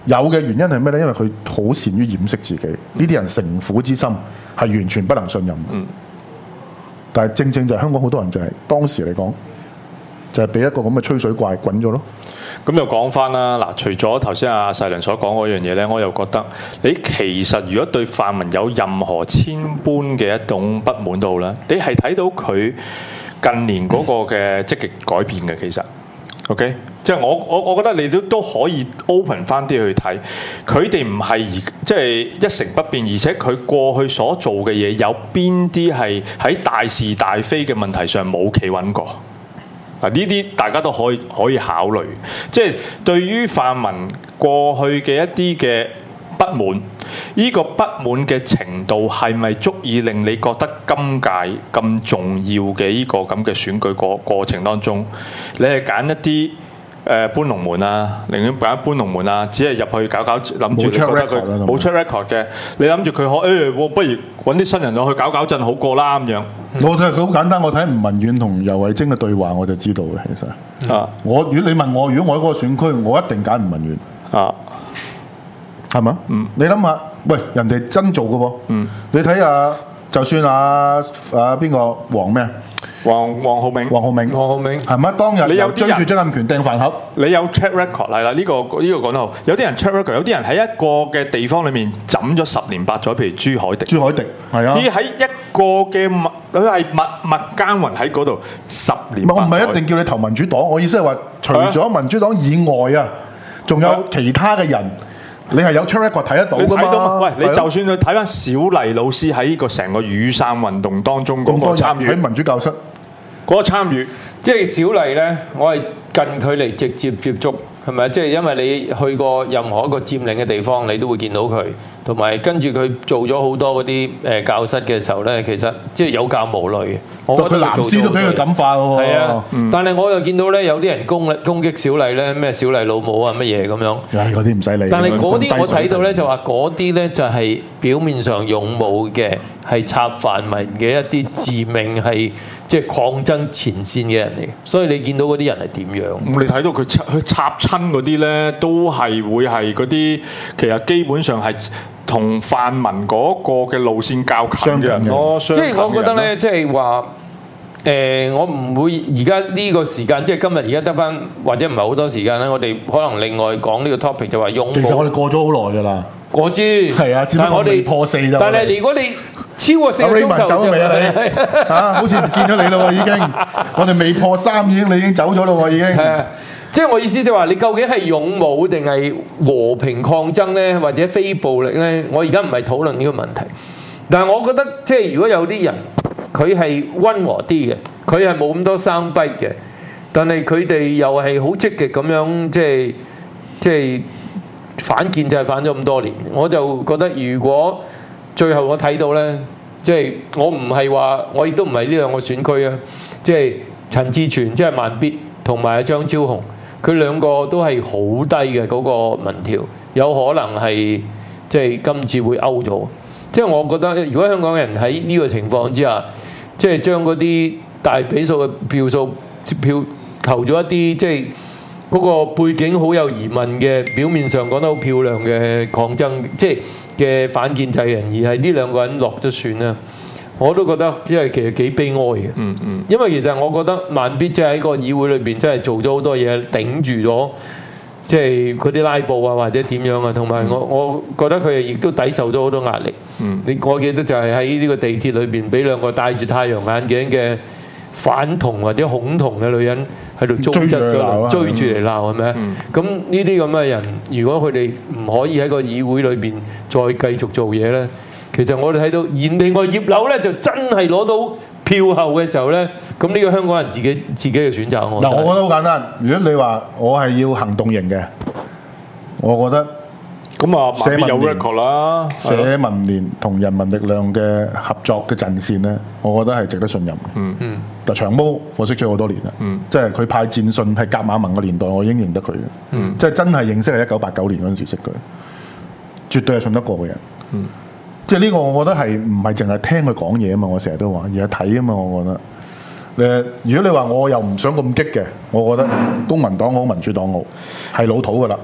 Speaker 2: 有嘅原因係咩咧？因為佢好善於掩飾自己，呢啲人城府之心係完全不能信任。嗯。但係正正就係香港好多人就係、是、當時嚟講，就係、是、俾一個咁嘅吹水怪滾咗咯。
Speaker 4: 咁又講翻啦，嗱，除咗頭先阿世良所講嗰樣嘢咧，我又覺得你其實如果對泛民有任何千般嘅一種不滿都好啦，你係睇到佢近年嗰個嘅積極改變嘅，其實 ，OK， 即係我我我覺得你都都可以 open 翻啲去睇，佢哋唔係而即係一成不變，而且佢過去所做嘅嘢有邊啲係喺大是大非嘅問題上冇企穩過。嗱，呢啲大家都可以可以考慮，即係對於泛民過去嘅一啲嘅不滿，呢個不滿嘅程度係咪足以令你覺得今屆咁重要嘅呢個咁嘅選舉過過程當中，你係揀一啲誒搬龍門啊，寧願揀搬龍門啊，只係入去搞搞，諗住你覺得佢冇出 record 嘅，你諗住佢可誒，我不如揾啲新人落去搞搞震好過啦咁樣。
Speaker 2: 我睇佢好簡單，我睇吳文遠同游蕙禎嘅對話我就知道嘅。其實啊，我如果你問我，如果我喺嗰個選區，我一定揀吳文遠啊，係嘛？嗯，你諗下，喂，人哋真做嘅喎。嗯，你睇下，就算啊啊邊個黃咩啊？
Speaker 4: 黃黃浩銘，
Speaker 2: 黃浩銘，
Speaker 3: 黃浩銘
Speaker 2: 係咪？當日你有追住曾蔭權掟飯盒，
Speaker 4: 你有 track record 係啦，呢、這個呢、這個講得好。有啲人 track record，有啲人喺一個嘅地方裏面枕咗十年八載，譬如朱凱廸。朱凱廸係啊，啲喺一個嘅密，佢係默默耕耘喺嗰度十年八載。我唔係一定叫你投民主黨，我意思係話，除咗民主黨以外啊，仲有其他嘅人。你係有 track record 睇得到㗎嘛？到喂，你就算去睇翻小麗老師喺呢個成個雨傘運動當中嗰個參與，
Speaker 2: 喺民主教室
Speaker 4: 嗰個參與，
Speaker 3: 即係小麗咧，我係近距離直接接觸，係咪？即係因為你去過任何一個佔領嘅地方，你都會見到佢，同埋跟住佢做咗好多嗰啲誒教室嘅時候咧，其實即係有教無類嘅。我覺得
Speaker 2: 佢藍絲都俾佢感化喎。
Speaker 3: 係啊，嗯、但係我又見到咧，有啲人攻攻擊小麗咧，咩小麗老母啊乜嘢咁樣。
Speaker 2: 唉，嗰啲唔使理。
Speaker 3: 但係嗰啲我睇到咧，就話嗰啲咧就係表面上勇武嘅，係插泛民嘅一啲自命係即係抗爭前線嘅人嚟。所以你見到嗰啲人係點樣？
Speaker 4: 咁你睇到佢插佢插親嗰啲咧，都係會係嗰啲其實基本上係同泛民嗰個嘅路線較近嘅人咯。即
Speaker 3: 係我覺得咧，即係話。誒、呃，我唔會而家呢個時間，即係今日而家得翻，或者唔係好多時間咧。我哋可能另外講呢個 topic 就話用。
Speaker 2: 其實我哋過咗好耐㗎啦。
Speaker 3: 我知。係啊，
Speaker 2: 但係我哋破四咋。
Speaker 3: 但係如果你超過四個鐘頭，
Speaker 2: 走咗未啊你？嚇，好似唔見咗你咯喎已經。我哋未破三已經，你已經走咗咯喎已經。係啊，
Speaker 3: 即係我意思就話，你究竟係勇武定係和平抗爭咧，或者非暴力咧？我而家唔係討論呢個問題，但係我覺得即係如果有啲人。佢係溫和啲嘅，佢係冇咁多生逼嘅，但係佢哋又係好積極咁樣，即係即係反建制反咗咁多年，我就覺得如果最後我睇到咧，即係我唔係話，我亦都唔係呢兩個選區啊，即係陳志全即係慢必同埋張超雄，佢兩個都係好低嘅嗰個民調，有可能係即係今次會勾咗。即係我覺得，如果香港人喺呢個情況之下，即係將嗰啲大比數嘅票數票投咗一啲，即係嗰個背景好有疑問嘅，表面上講得好漂亮嘅抗爭，即係嘅反建制人，而係呢兩個人落咗算啦。我都覺得，因為其實幾悲哀嘅。嗯嗯。因為其實我覺得慢必即係喺個議會裏邊，真係做咗好多嘢頂住咗。即係嗰啲拉布啊，或者點樣啊，同埋我我覺得佢亦都抵受咗好多壓力。嗯、你我記得就係喺呢個地鐵裏邊，俾兩個戴住太陽眼鏡嘅反同或者恐同嘅女人喺度追質咗，追住嚟鬧係咪？咁呢啲咁嘅人，如果佢哋唔可以喺個議會裏邊再繼續做嘢咧，其實我哋睇到，而另外葉劉咧就真係攞到票後嘅時候咧，咁呢個香港人自己自己嘅選擇。我嗱，
Speaker 2: 我覺得好簡單。如果你話我係要行動型嘅，我覺得
Speaker 4: 咁啊，社民有 record 啦，
Speaker 2: 社民連同人民力量嘅合作嘅陣線咧，我覺得係值得信任嘅。嗯嗯。嗱，長毛我識咗好多年啦，嗯，即係佢派戰信係甲馬盟嘅年代，我已經認得佢嘅。嗯，即係真係認識係一九八九年嗰陣時識佢，絕對係信得過嘅人。嗯。即係呢個，我覺得係唔係淨係聽佢講嘢啊嘛？我成日都話，而係睇啊嘛。我覺得誒，如果你話我又唔想咁激嘅，我覺得公民黨好、民主黨好係老土噶啦。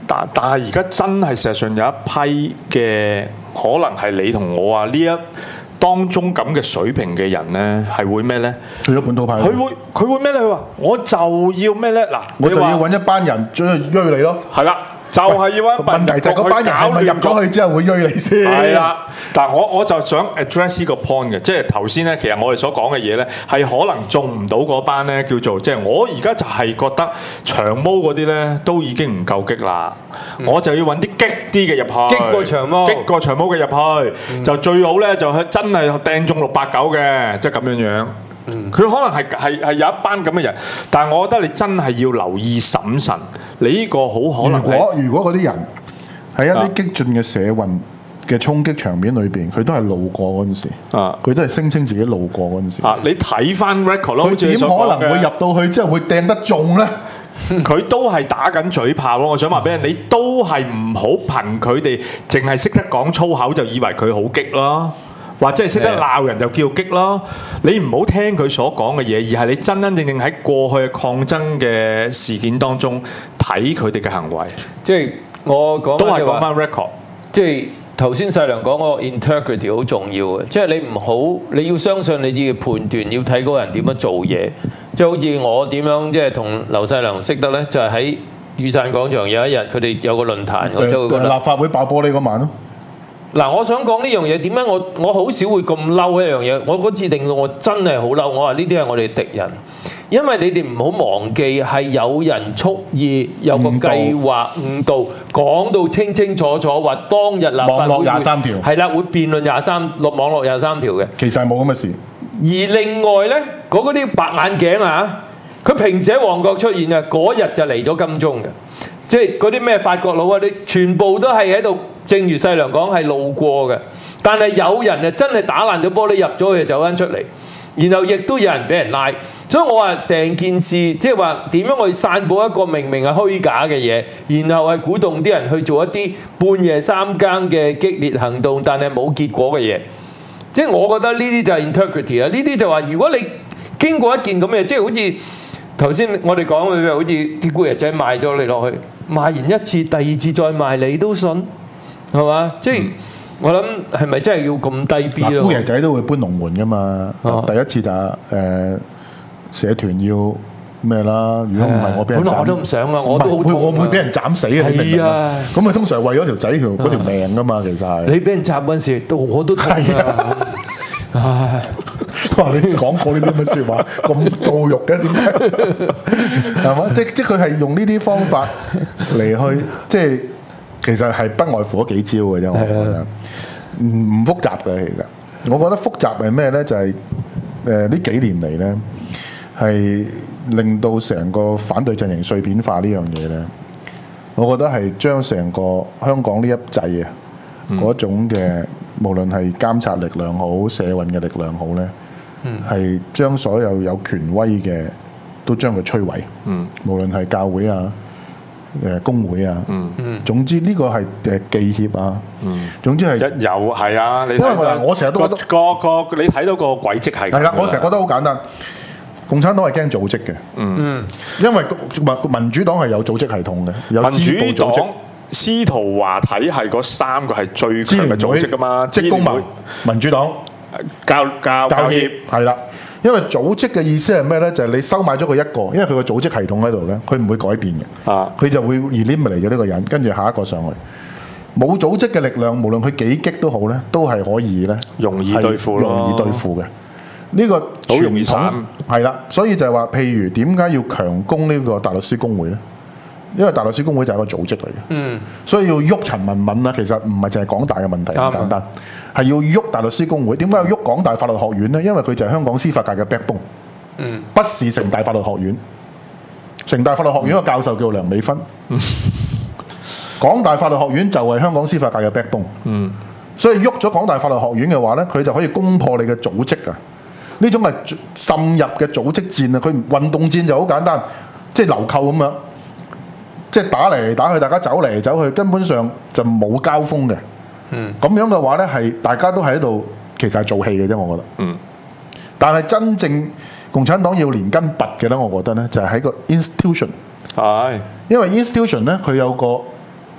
Speaker 4: 但但係而家真係事實上有一批嘅可能係你同我啊呢一當中咁嘅水平嘅人咧，係會咩咧？
Speaker 2: 去咗本土派，
Speaker 4: 佢會佢會咩咧？佢話我就要咩咧？嗱，
Speaker 2: 我就要揾一班人將佢追你咯。
Speaker 4: 係啦。就係要揾
Speaker 2: 問題就係嗰班人係咪入咗去之後會追你先？
Speaker 4: 係啦，但係我我就想 address 呢個 point 嘅，即係頭先咧，其實我哋所講嘅嘢咧，係可能中唔到嗰班咧叫做即係我而家就係覺得長毛嗰啲咧都已經唔夠激啦，嗯、我就要揾啲激啲嘅入去，
Speaker 3: 激過長毛，
Speaker 4: 激過長毛嘅入去，嗯、就最好咧就係真係掟中六八九嘅，即係咁樣樣。佢、嗯、可能係係係有一班咁嘅人，但係我覺得你真係要留意審慎，你呢個好可能。如
Speaker 2: 果如果嗰啲人喺一啲激進嘅社運嘅衝擊場面裏邊，佢都係路過嗰陣時，啊，佢都係聲稱自己路過嗰陣時。
Speaker 4: 啊，你睇翻 record 咯，
Speaker 2: 佢點可能會入到去之後會掟得中咧？
Speaker 4: 佢都係打緊嘴炮咯。我想話俾你，你都係唔好憑佢哋淨係識得講粗口就以為佢好激咯。或者係識得鬧人就叫激咯，你唔好聽佢所講嘅嘢，而係你真真正正喺過去嘅抗爭嘅事件當中睇佢哋嘅行為。
Speaker 3: 即係我講
Speaker 4: 都係講翻 record。
Speaker 3: 即係頭先細良講嗰個 integrity 好重要嘅，即係你唔好你要相信你自己判斷，要睇嗰個人點樣做嘢。即係好似我點樣即係同劉細良識得咧，就係喺雨傘廣場有一日佢哋有個論壇，我就覺得
Speaker 2: 立法會爆玻璃嗰晚咯。
Speaker 3: 嗱，我想講呢樣嘢點解我我好少會咁嬲一樣嘢？我嗰次令到我真係好嬲，我話呢啲係我哋敵人，因為你哋唔好忘記係有人蓄意有個計劃誤導，講到清清楚楚話當日立法會
Speaker 2: 網絡廿三條
Speaker 3: 係啦，會辯論廿三落網絡廿三條嘅，
Speaker 2: 其實係冇咁嘅事。
Speaker 3: 而另外咧，嗰嗰啲白眼鏡啊，佢平時喺旺角出現嘅，嗰日就嚟咗金鐘嘅。即係嗰啲咩法國佬啊，你全部都係喺度，正如細良講係路過嘅。但係有人啊真係打爛咗玻璃入咗去走翻出嚟，然後亦都有人俾人拉。所以我話成件事即係話點樣去散佈一個明明係虛假嘅嘢，然後係鼓動啲人去做一啲半夜三更嘅激烈行動，但係冇結果嘅嘢。即係我覺得呢啲就係 integrity 啦。呢啲就話如果你經過一件咁嘅，即係好似頭先我哋講嘅，好似啲姑爺仔賣咗你落去。賣完一次，第二次再賣，你都信係嘛？即係、嗯、我諗係咪真係要咁低 B 咯？
Speaker 2: 姑爺仔都會搬龍門噶嘛。哦、第一次就誒、呃、社團要咩啦？如果唔係我俾人斬，
Speaker 3: 本來我都唔想啊，我都好痛啊，
Speaker 2: 我會俾人斬死啊！係啊，咁啊通常為咗條仔條嗰條命噶嘛，其實係
Speaker 3: 你俾人斬嗰陣時，到我都痛啊！
Speaker 2: 唉，哇！你講過呢啲咁嘅説話，咁到肉嘅點解？係嘛？即即佢係用呢啲方法嚟去，即係其實係不外乎嗰幾招嘅啫。我覺得唔唔複雜嘅，其實我覺得複雜係咩咧？就係誒呢幾年嚟咧，係令到成個反對陣營碎片化呢樣嘢咧。我覺得係將成個香港呢一制啊嗰種嘅。無論係監察力量好、社運嘅力量好咧，係、嗯、將所有有權威嘅都將佢摧毀。嗯，無論係教會啊、誒工會啊，嗯嗯，總之呢個係誒記協啊，嗯，總之係
Speaker 4: 一有係啊。你
Speaker 2: 因為我成日都覺得
Speaker 4: 個個，個你睇到個軌跡係係
Speaker 2: 啦，我成日覺得好簡單。共產黨係驚組織嘅，嗯，因為民主黨係有組織系統嘅，有支部組織。
Speaker 4: 司徒華體系嗰三個係最強嘅組織噶嘛，
Speaker 2: 職工盟、民主黨、
Speaker 4: 教教教協
Speaker 2: 係啦。因為組織嘅意思係咩咧？就係、是、你收買咗佢一個，因為佢個組織系統喺度咧，佢唔會改變嘅。啊，佢就會 eliminate 咗呢個人，跟住下一個上去。冇組織嘅力量，無論佢幾激都好咧，都係可以咧，
Speaker 4: 容易對付咯，
Speaker 2: 容易對付嘅。呢、這個
Speaker 4: 好容易散
Speaker 2: 係啦，所以就係話，譬如點解要強攻呢個大律師公會咧？因為大律師公會就係一個組織嚟嘅，嗯，所以要喐陳文敏啦。其實唔係淨係港大嘅問題咁簡單，係要喐大律師公會。點解要喐港大法律學院咧？因為佢就係香港司法界嘅 backbone，嗯，不是城大法律學院。城大法律學院個教授叫梁美芬，嗯、港大法律學院就係香港司法界嘅 backbone，嗯，所以喐咗港大法律學院嘅話咧，佢就可以攻破你嘅組織啊！呢種係滲入嘅組織戰啊！佢運動戰就好簡單，即係流寇咁樣。即係打嚟打去，大家走嚟走去，根本上就冇交鋒嘅。嗯，咁樣嘅話咧，係大家都喺度，其實係做戲嘅啫。我覺得。嗯。但係真正共產黨要連根拔嘅咧，我覺得咧就係喺個 institution。係。因為 institution 咧，佢有個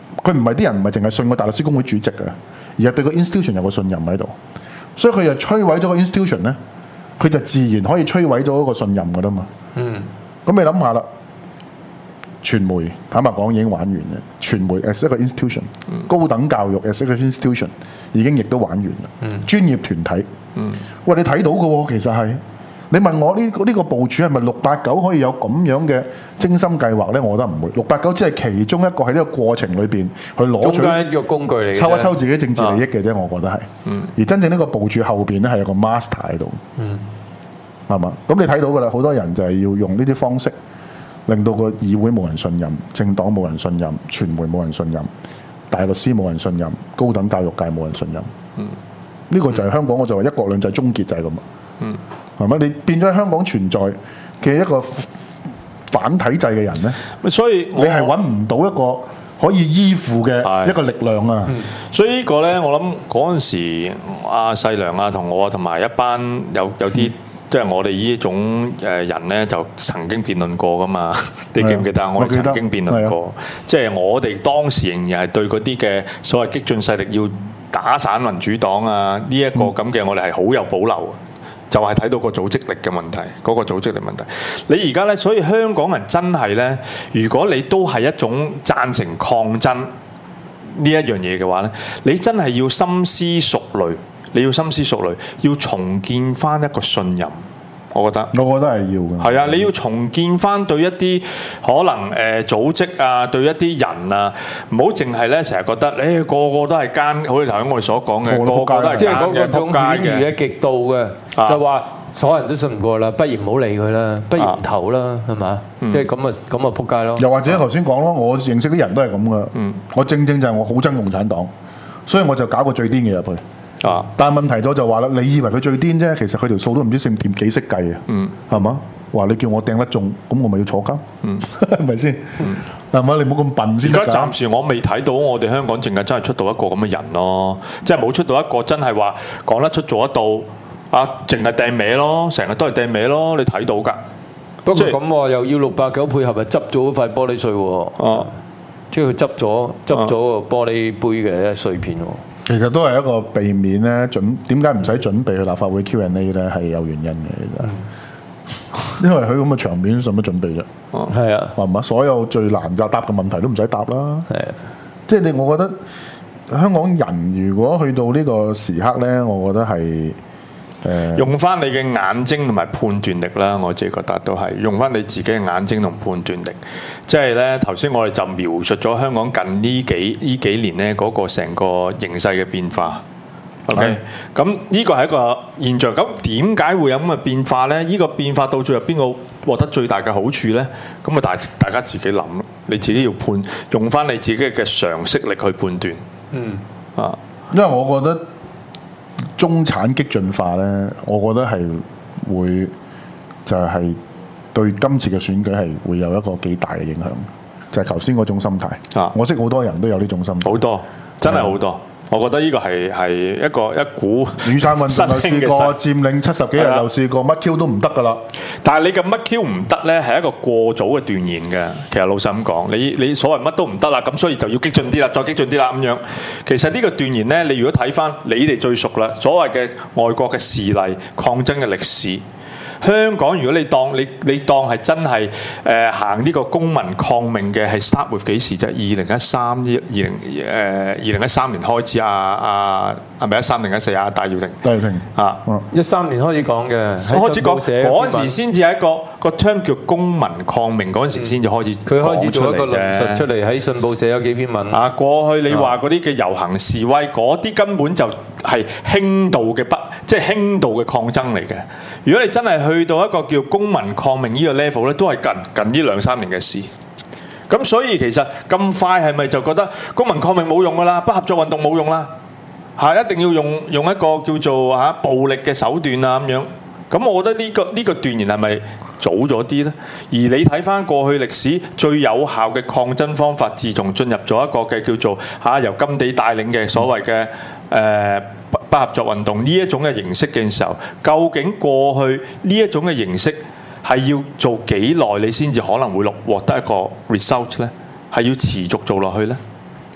Speaker 2: 佢唔係啲人唔係淨係信個大律師公會主席嘅，而係對個 institution 有個信任喺度，所以佢就摧毀咗個 institution 咧，佢就自然可以摧毀咗一個信任噶啦嘛。嗯，咁你諗下啦，傳媒坦白講已經玩完啦，傳媒 as 一個 institution，、嗯、高等教育 as 一個 institution 已經亦都玩完啦。嗯，專業團體，嗯，喂，你睇到嘅喎，其實係。你問我呢呢個部署係咪六八九可以有咁樣嘅精心計劃呢？我覺得唔會。六八九只係其中一個喺呢個過程裏邊去攞取
Speaker 3: 一個工具嚟，
Speaker 2: 抽一抽自己政治利益嘅啫。啊、我覺得係。嗯、而真正呢個部署後邊咧係有個 master 喺度。嗯。係嘛？咁你睇到㗎啦，好多人就係要用呢啲方式，令到個議會冇人信任，政黨冇人信任，傳媒冇人信任，大律師冇人信任，高等教育界冇人信任。嗯。呢個就係香港，我就話一國兩制終結就係咁啊。嗯。係咪？你變咗喺香港存在嘅一個反體制嘅人咧？
Speaker 4: 所以
Speaker 2: 你係揾唔到一個可以依附嘅一個力量啊！
Speaker 4: 嗯、所以呢個咧，我諗嗰陣時阿細良啊同我同埋一班有有啲即係我哋呢種誒人咧，就曾經辯論過噶嘛。你記唔記得？我哋曾經辯論過，即係我哋當時仍然係對嗰啲嘅所謂激進勢力要打散民主黨啊呢一、這個咁嘅，嗯、我哋係好有保留。就係睇到個組織力嘅問題，嗰、那個組織力問題。你而家咧，所以香港人真係咧，如果你都係一種贊成抗爭呢一樣嘢嘅話咧，你真係要深思熟慮，你要深思熟慮，要重建翻一個信任。我覺得，
Speaker 2: 我覺得係要嘅。
Speaker 4: 係啊，你要重建翻對一啲可能誒、呃、組織啊，對一啲人啊，唔好淨係咧成日覺得，誒、欸、個個都係奸，好似頭先我哋所講嘅，個個都係
Speaker 3: 即係嗰個
Speaker 4: 仆
Speaker 3: 種犬儒嘅極度嘅，啊、就話所有人都信唔過啦，不如唔好理佢啦，不如唔投啦，係嘛？即係咁啊，咁啊仆街咯。
Speaker 2: 又或者頭先講咯，我認識啲人都係咁噶。嗯，我正正就係我好憎共產黨，所以我就搞個最癲嘅入去。啊！但係問題咗就話啦，你以為佢最癲啫，其實佢條數都唔知姓點幾識計啊？嗯，係嘛？話你叫我掟得中，咁我咪要坐監？嗯，係咪先？嗯，係嘛？你唔好咁笨先。
Speaker 4: 而家暫時我未睇到我哋香港淨係真係出到一個咁嘅人咯，即係冇出到一個真係話講得出做得到啊！淨係掟歪咯，成日都係掟歪咯，你睇到㗎。
Speaker 3: 不過咁喎，又要六八九配合，咪執咗塊玻璃碎喎。哦，即係佢執咗執咗個玻璃杯嘅碎片喎。
Speaker 2: 其實都係一個避免咧，準點解唔使準備去立法會 Q and A 咧？係有原因嘅，其實，嗯、因為佢咁嘅場面，使乜準備啫？哦，係啊，係嘛？所有最難就答嘅問題都唔使答啦。係啊，即係你，我覺得香港人如果去到呢個時刻咧，我覺得係。
Speaker 4: 用翻你嘅眼睛同埋判斷力啦，我自己覺得都係用翻你自己嘅眼睛同判斷力。即係咧，頭先我哋就描述咗香港近呢幾呢幾年咧嗰個成個形勢嘅變化。OK，咁呢個係一個現象。咁點解會有咁嘅變化咧？呢個變化到最後邊個獲得最大嘅好處咧？咁啊，大大家自己諗，你自己要判，用翻你自己嘅常識力去判斷。嗯啊，
Speaker 2: 因為我覺得。中產激進化咧，我覺得係會就係、是、對今次嘅選舉係會有一個幾大嘅影響，就係頭先嗰種心態。啊，我識好多人都有呢種心態，
Speaker 4: 好多真係好多。嗯、我覺得呢個係係一個一股
Speaker 2: 雨傘運動又試過佔領七十幾日，又試過乜 Q 都唔得噶啦。
Speaker 4: 但係你嘅乜 Q 唔得咧，係一個過早嘅斷言嘅。其實老實咁講，你你所謂乜都唔得啦，咁所以就要激進啲啦，再激進啲啦咁樣。其實呢個斷言咧，你如果睇翻你哋最熟啦，所謂嘅外國嘅事例、抗爭嘅歷史。香港如果你當你你當係真係誒、呃、行呢個公民抗命嘅係 start with 幾時啫？二零一三二零誒二零一三年開始啊啊係咪一三定一四啊？戴耀廷
Speaker 2: 戴耀廷
Speaker 4: 啊，
Speaker 3: 一三年開始講嘅，
Speaker 4: 開始講嗰陣時先至係一個個 term 叫公民抗命嗰陣時先至開始
Speaker 3: 佢開始做一個論述出嚟，喺信報寫咗幾篇文
Speaker 4: 啊。過去你話嗰啲嘅遊行示威嗰啲根本就係輕度嘅不即係輕度嘅抗爭嚟嘅。如果你真係去到一個叫公民抗命呢個 level 咧，都係近近呢兩三年嘅事。咁所以其實咁快係咪就覺得公民抗命冇用㗎啦？不合作運動冇用啦？係一定要用用一個叫做嚇暴力嘅手段啊咁樣。咁我覺得呢個呢個斷言係咪早咗啲呢？而你睇翻過去歷史最有效嘅抗爭方法，自從進入咗一個嘅叫做嚇由甘地帶領嘅所謂嘅誒不不合作運動呢一種嘅形式嘅時候，究竟過去呢一種嘅形式係要做幾耐你先至可能會落獲得一個 result 呢？係要持續做落去呢？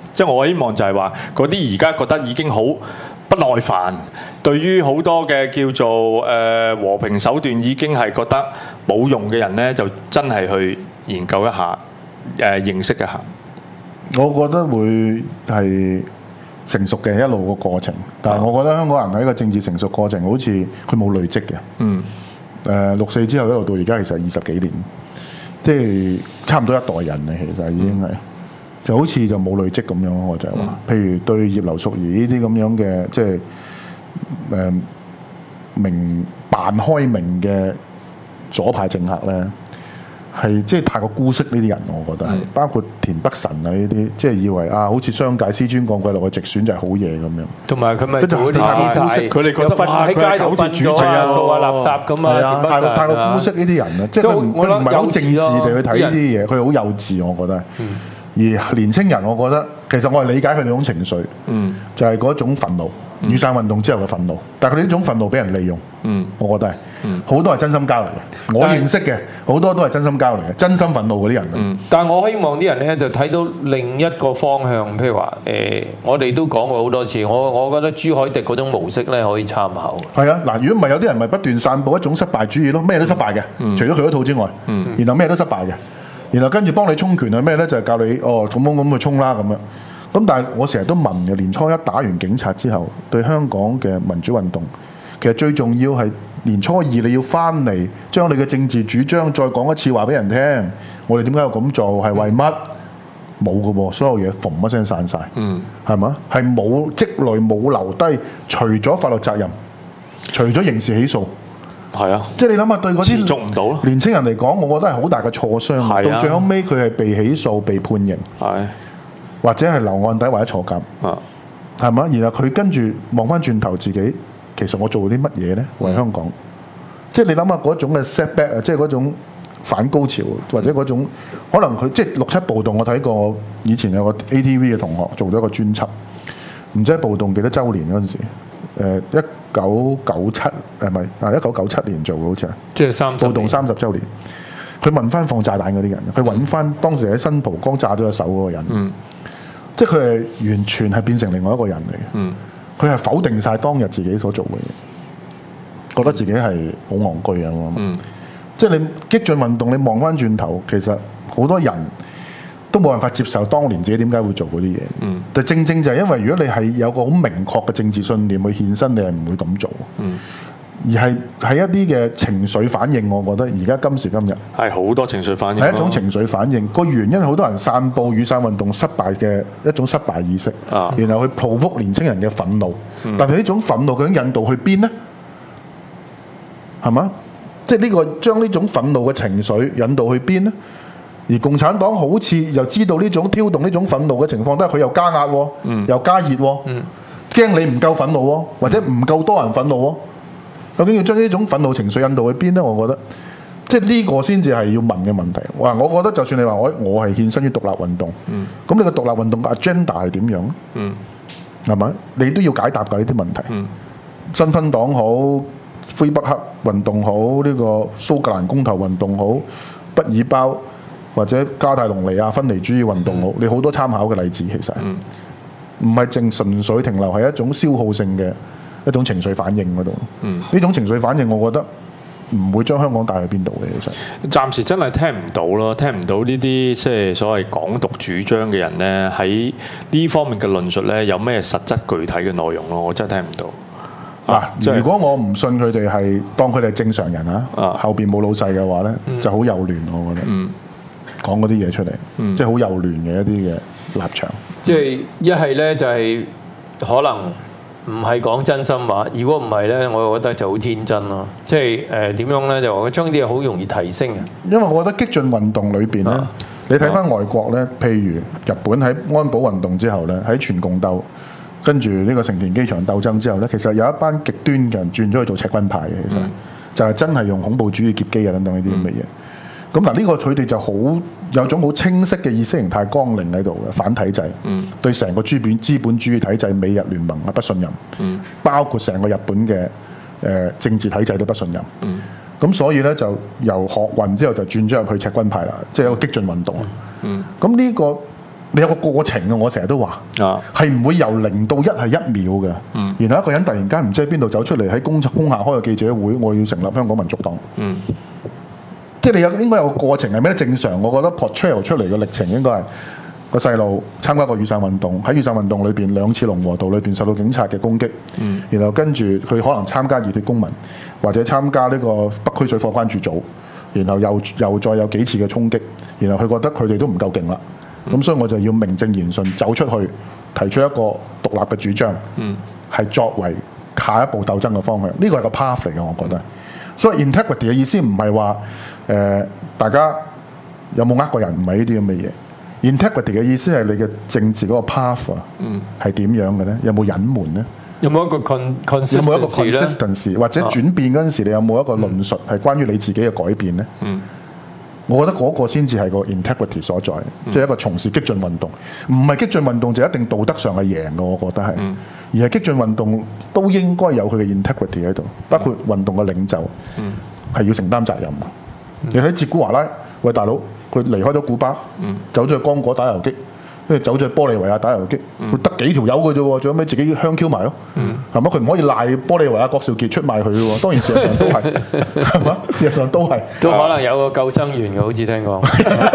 Speaker 4: 即係我希望就係話嗰啲而家覺得已經好不耐煩，對於好多嘅叫做誒、呃、和平手段已經係覺得冇用嘅人咧，就真係去研究一下，誒、呃、認識一下。
Speaker 2: 我覺得會係成熟嘅一路個過程，但係我覺得香港人喺個政治成熟過程，好似佢冇累積嘅。嗯。誒、呃、六四之後一路到而家，其實二十幾年，即係差唔多一代人啦。其實已經係、嗯、就好似就冇累積咁樣。我就係話，嗯、譬如對葉劉淑儀呢啲咁樣嘅，即係誒、呃、明扮開明嘅左派政客咧。係即係太過姑息呢啲人，我覺得係，嗯、包括田北辰啊呢啲，即係以為啊，好似商界紆尊降貴落去直選就係好嘢咁樣。同埋佢咪做啲姿態，佢哋覺得哇，佢係九鐵主席啊，掃下垃圾咁啊，太過太過姑息呢啲人啊，即係佢唔佢唔係好政治地去睇呢啲嘢，佢好幼稚，我覺得。嗯、而年青人，我覺得其實我係理解佢哋種情緒，嗯、就係嗰種憤怒。雨傘運動之後嘅憤怒，但係佢哋呢種憤怒俾人利用，嗯、我覺得係好、嗯、多係真心交嚟嘅。我認識嘅好多都係真心交嚟嘅，真心憤怒嗰啲人。嗯、但係我希望啲人咧就睇到另一個方向，譬如話誒、呃，我哋都講過好多次，我我覺得朱凱廸嗰種模式咧可以參考。係啊，嗱，如果唔係有啲人咪不斷散佈一種失敗主義咯，咩都失敗嘅，嗯、除咗佢嗰套之外，嗯、然後咩都失敗嘅，然後跟住幫你充權係咩咧？就係、是、教你哦咁樣咁去衝啦咁樣。咁但係我成日都問嘅，年初一打完警察之後，對香港嘅民主運動，其實最重要係年初二你要翻嚟，將你嘅政治主張再講一次話俾人聽。我哋點解要咁做？係為乜？冇嘅喎，所有嘢嘣一聲散晒，嗯，係嘛？係冇積累冇留低，除咗法律責任，除咗刑事起訴，係啊，即係你諗下對嗰啲持續唔到咯。年青人嚟講，我覺得係好大嘅挫傷。啊、到最後尾佢係被起訴、被判刑。係。或者係留案底或者坐監，係嘛、啊？然後佢跟住望翻轉頭自己，其實我做啲乜嘢咧？為香港，嗯、即係你諗下嗰種嘅 setback 啊，即係嗰種反高潮，或者嗰種可能佢即係六七暴動。我睇過以前有個 A T V 嘅同學做咗一個專輯，唔知係暴動幾多週年嗰陣時，誒一九九七誒唔係啊一九九七年做嘅好似係，即係三暴動三十週年。佢問翻放炸彈嗰啲人，佢揾翻當時喺新蒲崗炸咗一手嗰個人。嗯即係佢係完全係變成另外一個人嚟嘅，佢係、嗯、否定晒當日自己所做嘅嘢，覺得自己係好戇居啊！嗯、即係你激進運動，你望翻轉頭，其實好多人都冇辦法接受當年自己點解會做嗰啲嘢。嗯、就正正就係因為如果你係有個好明確嘅政治信念去獻身，你係唔會咁做。嗯而係係一啲嘅情緒反應，我覺得而家今時今日係好多情緒反應，係一種情緒反應。個原因好多人散佈雨傘運動失敗嘅一種失敗意識，啊、然後去 provoke年青人嘅憤怒。嗯、但係呢種憤怒究竟引導去邊呢？係嘛？即係呢個將呢種憤怒嘅情緒引導去邊呢？而共產黨好似又知道呢種挑動呢種憤怒嘅情況，都係佢又加壓，嗯、又加熱，驚、嗯、你唔夠憤怒，或者唔夠多人憤怒。究竟要將呢種憤怒情緒引導去邊呢？我覺得，即係呢個先至係要問嘅問題。哇！我覺得就算你話我我係獻身於獨立運動，咁、嗯、你個獨立運動嘅 agenda 係點樣？嗯，係咪？你都要解答㗎呢啲問題。嗯，新芬黨好，魁北克運動好，呢、這個蘇格蘭公投運動好，畢爾包或者加泰隆尼亞分離主義運動好，嗯、你好多參考嘅例子其實，唔係淨純粹停留喺一種消耗性嘅一種情緒反應嗰度，呢、嗯、種情緒反應，我覺得唔會將香港帶去邊度嘅。其實暫時真係聽唔到咯，聽唔到呢啲即係所謂港獨主張嘅人咧，喺呢方面嘅論述咧，有咩實質具體嘅內容咯？我真係聽唔到。嗱、啊，就是、如果我唔信佢哋係當佢哋係正常人啊，後邊冇老細嘅話咧，嗯、就好幼嫩。我覺得、嗯、講嗰啲嘢出嚟，嗯、即係好幼嫩嘅一啲嘅立場。即係一係咧就係可能。唔係講真心話，如果唔係咧，我覺得就好天真咯。即係誒點樣咧？就話佢將啲嘢好容易提升嘅。因為我覺得激進運動裏邊咧，啊、你睇翻外國咧，譬如日本喺安保運動之後咧，喺全共鬥，跟住呢個成田機場鬥爭之後咧，其實有一班極端嘅人轉咗去做赤軍派嘅，其實、嗯、就係真係用恐怖主義劫機啊等等呢啲咁嘅嘢。咁嗱、嗯，呢個佢哋就好有種好清晰嘅意識形態綱領喺度嘅，反體制，嗯、對成個資本資本主義體制、美日聯盟啊不信任，嗯、包括成個日本嘅誒、呃、政治體制都不信任。咁、嗯、所以咧就由學運之後就轉咗入去赤軍派啦，即係一個激進運動。咁呢、嗯嗯、個你有個過程嘅，我成日都話，
Speaker 4: 啊
Speaker 2: 係唔會由零到一係一秒嘅。
Speaker 4: 嗯
Speaker 2: 然後一個人突然間唔知喺邊度走出嚟，喺工工廈開個記者會，我要成立香港民族黨。
Speaker 4: 嗯，
Speaker 2: 即係你有應該有個過程係咩咧？正常，我覺得 portray 出嚟嘅歷程應該係個細路參加個雨傘運動，喺雨傘運動裏邊兩次龍和道裏邊受到警察嘅攻擊，
Speaker 4: 嗯
Speaker 2: 然後跟住佢可能參加熱血公民，或者參加呢個北區水貨關注組，然後又又再有幾次嘅衝擊，然後佢覺得佢哋都唔夠勁啦，咁、
Speaker 4: 嗯、
Speaker 2: 所以我就要名正言順走出去，提出一個獨立嘅主張，
Speaker 4: 嗯，
Speaker 2: 係作為下一步鬥爭嘅方向。呢個係個 path 嚟嘅，我覺得。所以 integrity 嘅意思唔係話誒大家有冇呃過人，唔係呢啲咁嘅嘢。integrity 嘅意思係你嘅政治嗰個 path 啊，
Speaker 4: 嗯，
Speaker 2: 係點樣嘅咧？有冇隱瞞咧？
Speaker 3: 有冇一個 con
Speaker 2: 有冇一個
Speaker 3: consistency 咧？
Speaker 2: consistency 或者轉變嗰陣時，你有冇一個論述係關於你自己嘅改變咧？
Speaker 4: 嗯，
Speaker 2: 我覺得嗰個先至係個 integrity 所在，即係一個從事激進運動，唔係激進運動就一定道德上係贏嘅，我覺得係，
Speaker 4: 嗯
Speaker 2: 而係激進運動都應該有佢嘅 integrity 喺度，包括運動嘅領袖，
Speaker 4: 嗯
Speaker 2: 係要承擔責任嘅。你睇捷古華拉，喂大佬，佢離開咗古巴，
Speaker 4: 嗯
Speaker 2: 走咗去剛果打遊擊，跟住走咗去玻利維亞打遊擊，佢得、幾條友嘅啫喎，最後尾自己香 Q 埋咯，係嘛、佢唔可以賴玻利維亞郭兆傑出賣佢嘅喎，當然事實上都係，係嘛？事實上都係。
Speaker 3: 都可能有個救生員嘅，好似聽講，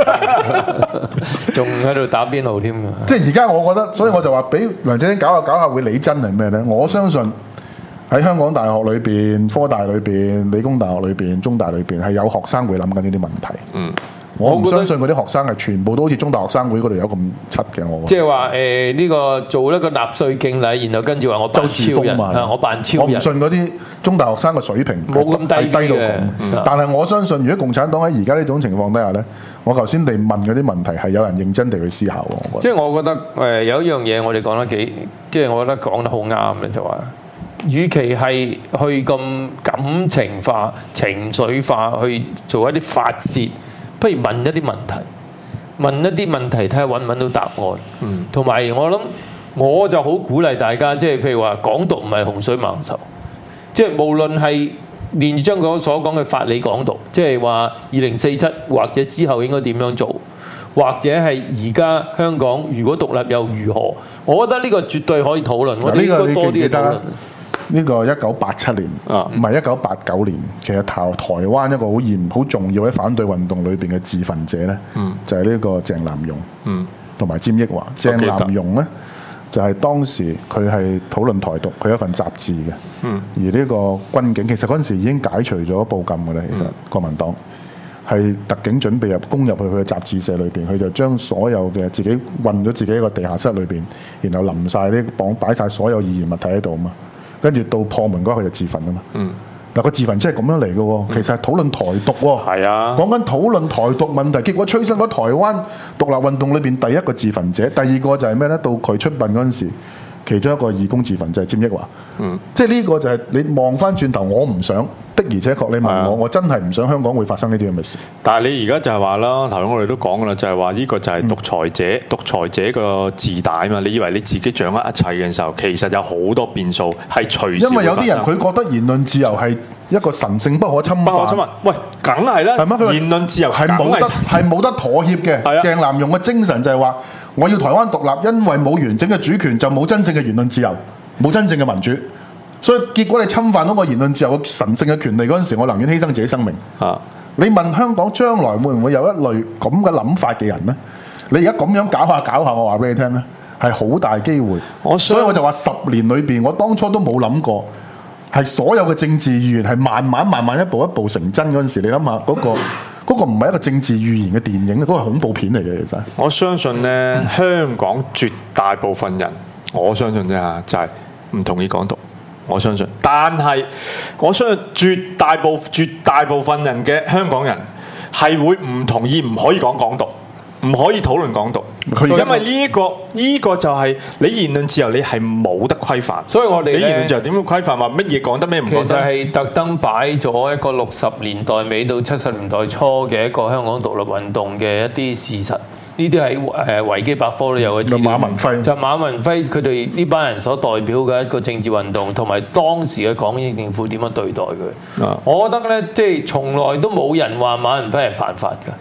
Speaker 3: 仲喺度打邊爐添㗎。
Speaker 2: 即係而家我覺得，所以我就話俾梁振英搞下搞下會理真係咩咧？我相信喺香港大學裏邊、科大裏邊、理工大學裏邊、中大裏邊係有學生會諗緊呢啲問題。
Speaker 4: 嗯，
Speaker 2: 我唔
Speaker 3: 我覺得
Speaker 2: 相信嗰啲學生係全部都好似中大學生會嗰度有咁柒嘅。我
Speaker 3: 即係話誒呢個做一個納粹敬禮，然後跟住話我扮
Speaker 2: 周時
Speaker 3: 超人，
Speaker 2: 風嘛
Speaker 3: 啊我扮超
Speaker 2: 我唔
Speaker 3: 人，
Speaker 2: 信嗰啲中大學生嘅水平
Speaker 3: 冇咁低
Speaker 2: 係低到
Speaker 3: 嘅
Speaker 2: 咁。
Speaker 3: 嗯
Speaker 2: 但係我相信，如果共產黨喺而家呢種情況底下咧，我頭先哋問嗰啲問題係有人認真地去思考喎。我覺得
Speaker 3: 即係我覺得誒、呃、有一樣嘢我哋講得幾，即係我覺得講得好啱嘅就話，與其係去咁感情化、情緒化去做一啲發泄，不如問一啲問題，問一啲問題睇下揾唔揾到答案。
Speaker 4: 嗯，
Speaker 3: 同埋我諗我就好鼓勵大家，即係譬如話港獨唔係洪水猛獸，即係無論係連章嗰所講嘅法理港獨，即係話二零四七或者之後應該點樣做，或者係而家香港如果獨立又如何？我覺得呢個絕對可以討論，我哋應該多啲嘅討論。
Speaker 2: 呢個一九八七年，
Speaker 4: 啊
Speaker 2: 唔係一九八九年，其實台台灣一個好嚴、好重要喺反對運動裏邊嘅自焚者咧，
Speaker 4: 嗯
Speaker 2: 就係呢個鄭南榕，
Speaker 4: 嗯
Speaker 2: 同埋詹益華。鄭
Speaker 4: 記得
Speaker 2: 南榕咧就係、當時佢係討論台獨，佢有一份雜誌嘅。
Speaker 4: 嗯
Speaker 2: 而呢個軍警其實嗰陣時已經解除咗報禁嘅啦，其實國民黨係特警準備入攻入去佢嘅雜誌社裏邊，佢就將所有嘅自己運咗自己一個地下室裏邊，然後淋晒呢綁擺晒所有易燃物體喺度啊嘛。跟住到破門嗰刻佢就自焚啊嘛。
Speaker 4: 嗯，
Speaker 2: 嗱個自焚真係咁樣嚟嘅喎，其實係討論台獨喎。
Speaker 4: 係啊
Speaker 2: 講緊討論台獨問題，結果催生咗台灣獨立運動裏邊第一個自焚者，第二個就係咩咧？到佢出殯嗰陣時，其中一個義工自焚就係詹益華。
Speaker 4: 嗯，
Speaker 2: 即係呢個就係你望翻轉頭，我唔想的，而且確你問我，
Speaker 4: 係啊
Speaker 2: 我真係唔想香港會發生呢啲咁嘅事。
Speaker 4: 但係你而家就係話啦，頭先我哋都講噶啦，就係話呢個就係獨裁者、獨裁者個自大啊嘛。你以為你自己掌握一切嘅時候，其實有好多變數係隨時
Speaker 2: 因為有啲人
Speaker 4: 會發生
Speaker 2: 佢覺得言論自由係一個神聖不可侵犯。
Speaker 4: 不可侵犯。喂，梗係啦，
Speaker 2: 係乜佢話
Speaker 4: 言論自由
Speaker 2: 係冇得
Speaker 4: 梗係
Speaker 2: 係冇得妥協嘅。
Speaker 4: 係啊
Speaker 2: 鄭南榕嘅精神就係話，我要台灣獨立，因為冇完整嘅主權就冇真正嘅言論自由，冇真正嘅民主。所以結果你侵犯到我言論自由嘅神聖嘅權利嗰陣時，我寧願犧牲自己生命。
Speaker 4: 啊，
Speaker 2: 你問香港將來會唔會有一類咁嘅諗法嘅人呢？你而家咁樣搞下搞下，我話俾你聽咧，係好大機會。
Speaker 4: 我想
Speaker 2: 所以我就話十年裏邊，我當初都冇諗過，係所有嘅政治預言係慢慢慢慢一步一步成真嗰陣時，你諗下嗰個嗰個唔係一個政治預言嘅電影，嗰個係恐怖片嚟嘅其實。
Speaker 4: 我相信咧，香港絕大部分人，我相信啫嚇，就係唔同意港獨。我相信，但係我相信絕大部絕大部分人嘅香港人係會唔同意，唔可以講港獨，唔可以討論港獨，
Speaker 2: 佢而家
Speaker 4: 因為呢、這個呢、這個就係你言論自由，你係冇得規範。
Speaker 3: 所以我哋
Speaker 4: 你言論
Speaker 3: 咧
Speaker 4: 自由點樣規範？話乜嘢講得咩唔
Speaker 3: 其實
Speaker 4: 講得？
Speaker 3: 係特登擺咗一個六十年代尾到七十年代初嘅一個香港獨立運動嘅一啲事實。呢啲喺誒維基百科都有嘅資料。
Speaker 2: 馬文輝
Speaker 3: 就馬文輝佢哋呢班人所代表嘅一個政治運動，同埋當時嘅港英政府點樣對待佢。
Speaker 4: 啊
Speaker 3: 我覺得咧，即係從來都冇人話馬文輝係犯法㗎。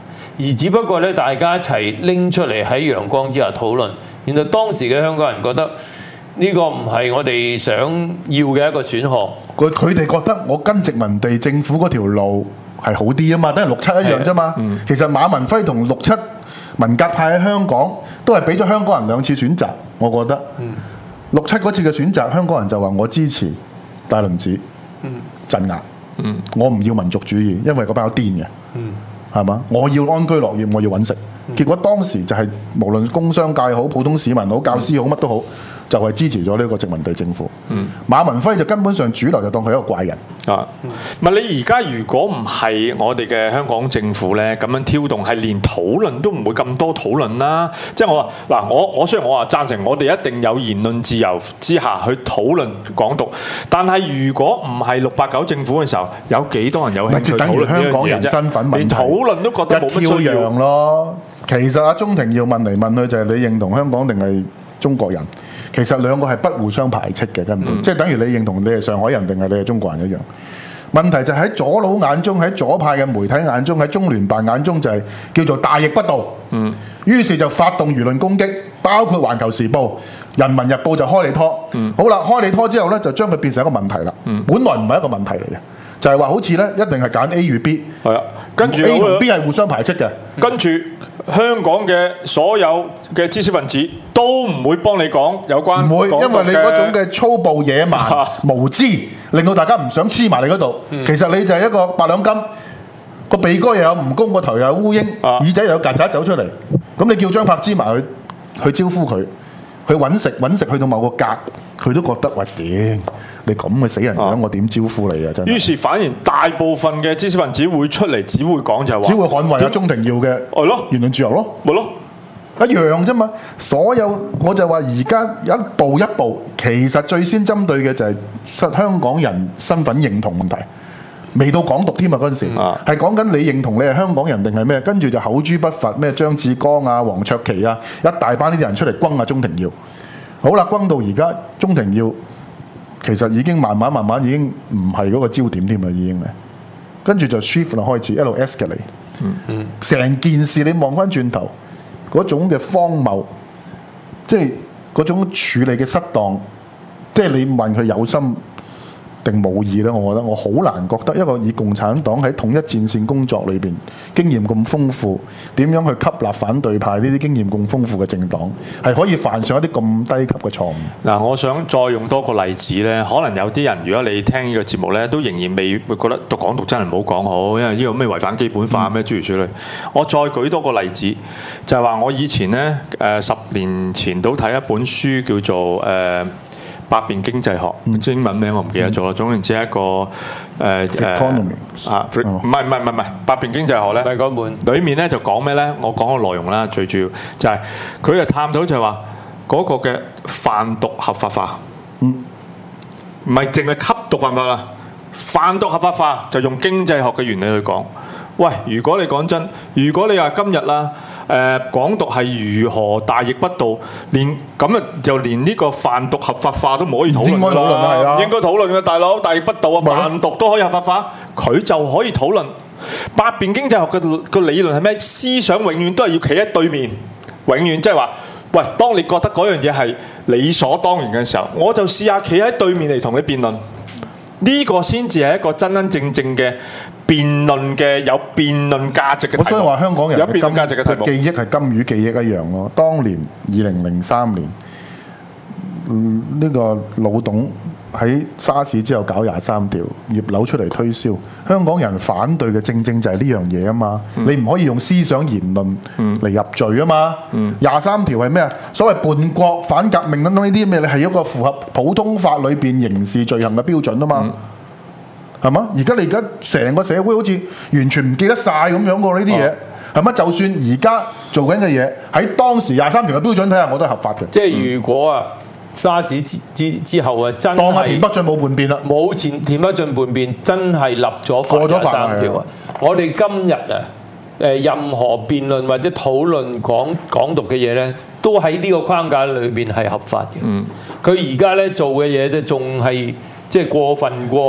Speaker 3: 而只不過咧大家一齊拎出嚟喺陽光之下討論，然後當時嘅香港人覺得呢個唔係我哋想要嘅一個選項。
Speaker 2: 佢佢哋覺得我跟殖民地政府嗰條路係好啲啊嘛，等於六七一樣啫嘛。嗯、其實馬文輝同六七文革派喺香港都係俾咗香港人兩次選擇，我覺得。嗯、六七嗰次嘅選擇，香港人就話我支持戴麟趾鎮壓，嗯、我唔要民族主義，因為嗰班有癲嘅，係嘛、嗯？我要安居樂業，我要揾食。嗯、結果當時就係、是、無論工商界好、普通市民好、教師好，乜都好。就係支持咗呢個殖民地政府。嗯、馬文輝就根本上主流就當佢一個怪人。啊，
Speaker 4: 唔係你而家如果唔係我哋嘅香港政府咧咁樣挑動，係連討論都唔會咁多討論啦。即係我話嗱，我我雖然我話贊成我哋一定有言論自由之下去討論港獨，但係如果唔係六八九政府嘅時候，有幾多人有興趣討論呢樣嘢啫？
Speaker 2: 香港人身份問題，
Speaker 4: 連討論都覺得冇乜需要
Speaker 2: 咯。其實阿鍾庭耀問嚟問去就係你認同香港定係中國人？其實兩個係不互相排斥嘅根本，嗯、即係等於你認同你係上海人定係你係中國人一樣。問題就喺左佬眼中，喺左派嘅媒體眼中，喺中聯辦眼中就係叫做大逆不道。嗯，於是就發動輿論攻擊，包括《環球時報》、《人民日報》就開你拖。嗯，好啦，開你拖之後咧，就將佢變成一個問題啦。嗯，本來唔係一個問題嚟嘅，就係話好似咧一定係揀 A 與 B。係啊，跟住 A 同 B 係互相排斥嘅，
Speaker 4: 跟住。香港嘅所有嘅知識分子都唔會幫你講有關，
Speaker 2: 唔會，因為你嗰種嘅粗暴野蠻、無知，令到大家唔想黐埋你嗰度。嗯、其實你就係一個八兩金，個鼻哥又有蜈蚣，個頭又有烏蠅，啊、耳仔又有曱甴走出嚟。咁你叫張柏芝埋去去招呼佢，去揾食揾食去到某個格，佢都覺得喂屌！你咁嘅死人樣，啊、我點招呼你啊？真係。於
Speaker 4: 是反而大部分嘅知識分子會出嚟，只會講就係話，
Speaker 2: 只會捍衛阿鍾庭耀嘅係咯言論自由咯，
Speaker 4: 咪咯
Speaker 2: 一樣啫嘛。所有我就話而家一步一步，其實最先針對嘅就係香港人身份認同問題，未到港獨添啊！嗰陣時係講緊你認同你係香港人定係咩？跟住就口誅筆伐咩張志剛啊、黃卓琪啊，一大班呢啲人出嚟轟阿鍾庭耀。好啦，轟到而家鍾庭耀。其實已經慢慢慢慢已經唔係嗰個焦點添啦，已經係跟住就 shift 啦，開始一路 escalate。嗯嗯，成件事你望翻轉頭嗰種嘅荒謬，即係嗰種處理嘅失當，即係你問佢有心定冇意咧？我覺得我好難覺得一個以共產黨喺統一戰線工作裏邊經驗咁豐富，點樣去吸納反對派呢啲經驗咁豐富嘅政黨，係可以犯上一啲咁低級嘅錯誤。
Speaker 4: 嗱，我想再用多個例子咧，可能有啲人如果你聽呢個節目咧，都仍然未會覺得讀港獨真係唔好講好，因為呢個咩違反基本法咩諸如此類。我再舉多個例子，就係話我以前咧誒、呃、十年前都睇一本書叫做誒。呃百變經濟學，嗯、英文名我唔記得咗啦。總言之，一個誒誒啊，唔係唔係唔係唔係百變經濟學咧。
Speaker 3: 第嗰本
Speaker 4: 裡面咧就講咩咧？我講個內容啦，最主要就係佢就探討就係話嗰個嘅販毒合法化，唔係淨係吸毒合法啦，販毒合法化就用經濟學嘅原理去講。喂，如果你講真，如果你話今日啦。誒、呃、港獨係如何大逆不道，連咁啊就連呢個販毒合法化都唔可以討論㗎啦，應該討論嘅大佬，大逆不道啊，販毒都可以合法化，佢就可以討論。百變經濟學嘅個理論係咩？思想永遠都係要企喺對面，永遠即係話，喂，當你覺得嗰樣嘢係理所當然嘅時候，我就試下企喺對面嚟同你辯論。呢、這個先至係一個真真正正嘅辯論嘅有辯論價值嘅題目。
Speaker 2: 我所以話香港人
Speaker 4: 有辯論價值嘅題目。
Speaker 2: 記憶係金魚記憶一樣咯。當年二零零三年，呢、嗯這個老董喺沙士之後搞廿三條，葉劉出嚟推銷，香港人反對嘅正正就係呢樣嘢啊嘛。嗯、你唔可以用思想言論嚟入罪啊嘛。廿三條係咩啊？所謂叛國、反革命等等呢啲咩？你係一個符合普通法裏邊刑事罪行嘅標準啊嘛。係嘛？而家你而家成個社會好似完全唔記得晒咁樣個呢啲嘢，係嘛？就算而家做緊嘅嘢喺當時廿三條嘅標準睇下，我都係合法嘅。
Speaker 3: 即係如果啊，沙士之之之後啊，真係
Speaker 2: 當阿田北俊冇叛變啦，
Speaker 3: 冇田田北俊叛變，真係立咗法廿三條啊！我哋今日啊，誒任何辯論或者討論港港獨嘅嘢咧，都喺呢個框架裏邊係合法嘅。嗯，佢而家咧做嘅嘢咧，仲係即係過分過。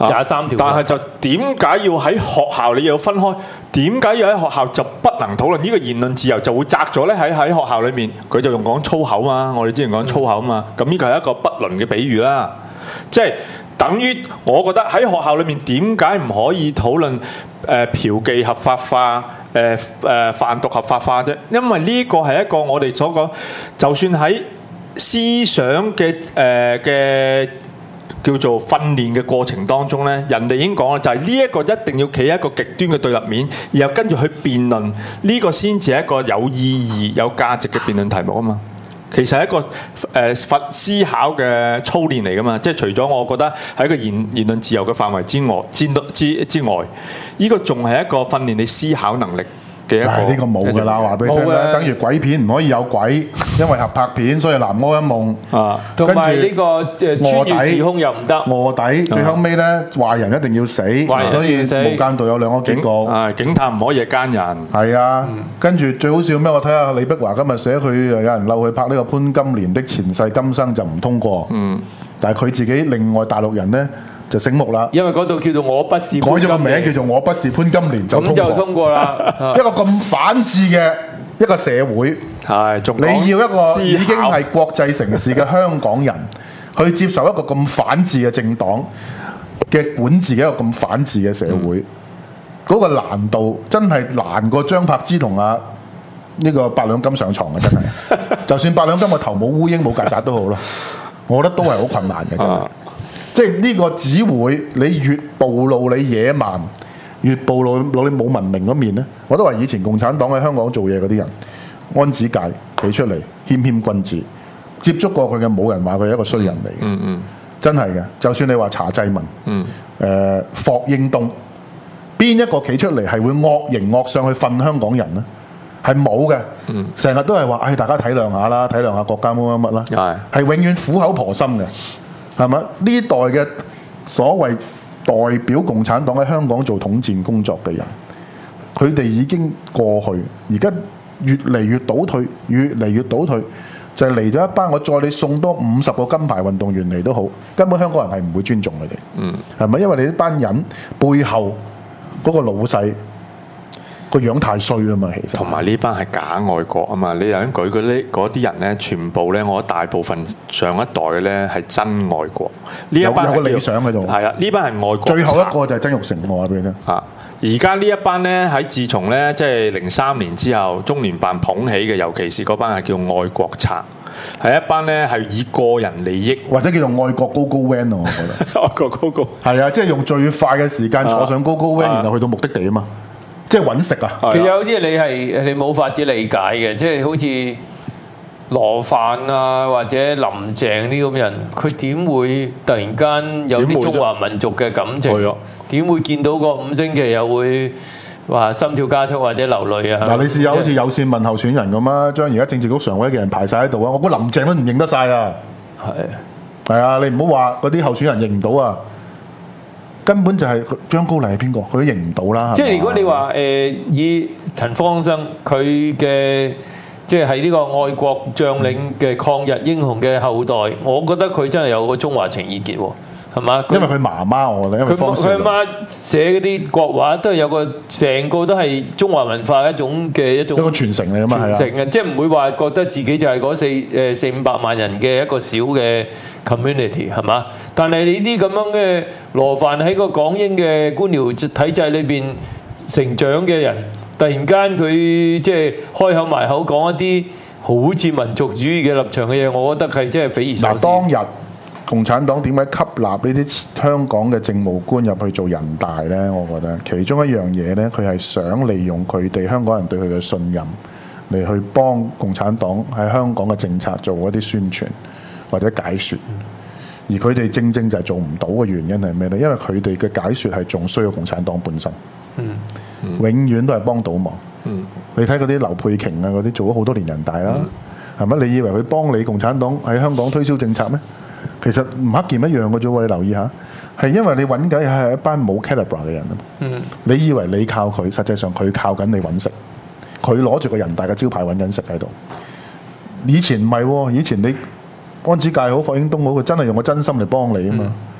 Speaker 3: 廿三條。
Speaker 4: 但係就點解要喺學校你又要分開？點解要喺學校就不能討論呢個言論自由就會窄咗咧？喺喺學校裏面，佢就用講粗口嘛。我哋之前講粗口嘛。咁呢個係一個不倫嘅比喻啦。即係等於我覺得喺學校裏面點解唔可以討論誒、呃、嫖妓合法化、誒誒販毒合法化啫？因為呢個係一個我哋所講，就算喺思想嘅誒嘅叫做訓練嘅過程當中咧，人哋已經講啦，就係呢一個一定要企喺一個極端嘅對立面，然後跟住去辯論，呢、這個先至係一個有意義、有價值嘅辯論題目啊嘛。其實係一個誒佛、呃、思考嘅操練嚟噶嘛，即係除咗我覺得喺一個言言論自由嘅範圍之外之之之外，呢、這個仲係一個訓練你思考能力。
Speaker 2: 係呢個冇㗎啦，話俾你聽啦。等於鬼片唔可以有鬼，因為合拍片，所以南柯一夢
Speaker 3: 啊。同埋呢個誒穿越時空又唔得，
Speaker 2: 臥底最後尾咧壞人一定要死，所以無間道有兩個結局。
Speaker 4: 啊，警探唔可以係奸人。
Speaker 2: 係啊，跟住最好笑咩？我睇下李碧華今日寫佢有人嬲佢拍呢個潘金蓮的前世今生就唔通過。嗯，但係佢自己另外大陸人咧。就醒目啦，
Speaker 3: 因為嗰度叫做我不是
Speaker 2: 改咗個名叫做我不是潘金蓮就通過，
Speaker 3: 咁就通過啦。
Speaker 2: 一個咁反智嘅一個社會，
Speaker 4: 係
Speaker 2: 你要一個已經係國際城市嘅香港人去接受一個咁反智嘅政黨嘅管治嘅一個咁反智嘅社會，嗰、嗯、個難度真係難過張柏芝同阿呢個八兩金上床嘅真係，就算八兩金個頭冇烏蠅冇曱甴都好啦，我覺得都係好困難嘅真係。即係呢個只會你越暴露你野蠻，越暴露你冇文明嗰面咧。我都話以前共產黨喺香港做嘢嗰啲人，安子介企出嚟謙謙君子，接觸過佢嘅冇人話佢係一個衰人嚟嘅、嗯嗯，真係嘅。就算你話查濟民，誒、嗯呃、霍英東，邊一個企出嚟係會惡形惡相去訓香港人咧？係冇嘅，成日都係話，唉，大家體諒下啦，體諒下國家乜乜乜啦，係永遠苦口婆心嘅。係咪呢代嘅所謂代表共產黨喺香港做統戰工作嘅人，佢哋已經過去，而家越嚟越倒退，越嚟越倒退，就係嚟咗一班我再你送多五十個金牌運動員嚟都好，根本香港人係唔會尊重佢哋。嗯，係咪？因為你呢班人背後嗰個老細個樣太衰啊嘛，其實
Speaker 4: 同埋呢班係假愛國啊嘛，你有人舉嗰啲嗰啲人咧，全部咧，我覺得大部分上一代嘅咧係真愛國。呢一班
Speaker 2: 有，有個理想喺度。
Speaker 4: 係啊，呢班係愛國。
Speaker 2: 最後一個就係曾鈺成，我話俾你聽。
Speaker 4: 啊，而家呢一班咧喺自從咧即係零三年之後，中聯辦捧起嘅，尤其是嗰班係叫愛國賊，係一班咧係以個人利益
Speaker 2: 或者叫做愛國高高 van 咯，我覺得。
Speaker 4: 愛國高高。
Speaker 2: 係啊，即係用最快嘅時間坐上高高 van，然後去到目的地啊嘛。即係揾食啊！
Speaker 3: 其實有啲嘢你係你冇法子理解嘅，即係好似羅范啊或者林鄭呢咁人，佢點會突然間有啲中華民族嘅感情？點會見到個五星旗又會話心跳加速或者流淚啊？
Speaker 2: 嗱，你試下好似有線問候選人咁啊，將而家政治局常委嘅人排晒喺度啊！我估林鄭都唔認得晒啊！係係啊！你唔好話嗰啲候選人認唔到啊！根本就係張高麗係邊個？佢都認唔到啦。
Speaker 3: 即係如果你話誒、呃、以陳方生佢嘅即係喺呢個愛國將領嘅抗日英雄嘅後代，我覺得佢真係有個中華情意結喎，係嘛？因
Speaker 2: 為佢媽媽我覺得，因為方少。
Speaker 3: 佢媽寫嗰啲國畫都係有個成個都係中華文化一種嘅一種
Speaker 2: 一個傳承嚟啊嘛，
Speaker 3: 傳承嘅，即係唔會話覺得自己就係嗰四誒四五百萬人嘅一個小嘅 community 係嘛？但係你啲咁樣嘅羅范喺個港英嘅官僚體制裏邊成長嘅人，突然間佢即係開口埋口講一啲好似民族主義嘅立場嘅嘢，我覺得係真係匪夷所思。
Speaker 2: 嗱，當日共產黨點解吸納呢啲香港嘅政務官入去做人大呢？我覺得其中一樣嘢呢，佢係想利用佢哋香港人對佢嘅信任嚟去幫共產黨喺香港嘅政策做一啲宣傳或者解說。而佢哋正正就係做唔到嘅原因係咩呢？因為佢哋嘅解説係仲需要共產黨本身，嗯嗯、永遠都係幫倒忙。嗯、你睇嗰啲劉佩瓊啊，嗰啲做咗好多年人大啦，係咪、嗯？你以為佢幫你共產黨喺香港推銷政策咩？其實吳克儉一樣嘅啫喎，你留意下，係因為你揾緊係一班冇 calibre 嘅人啊。嗯、你以為你靠佢，實際上佢靠緊你揾食，佢攞住個人大嘅招牌揾緊食喺度。以前唔係喎，以前你。安子介好，霍英東好，佢真係用個真心嚟幫你啊嘛！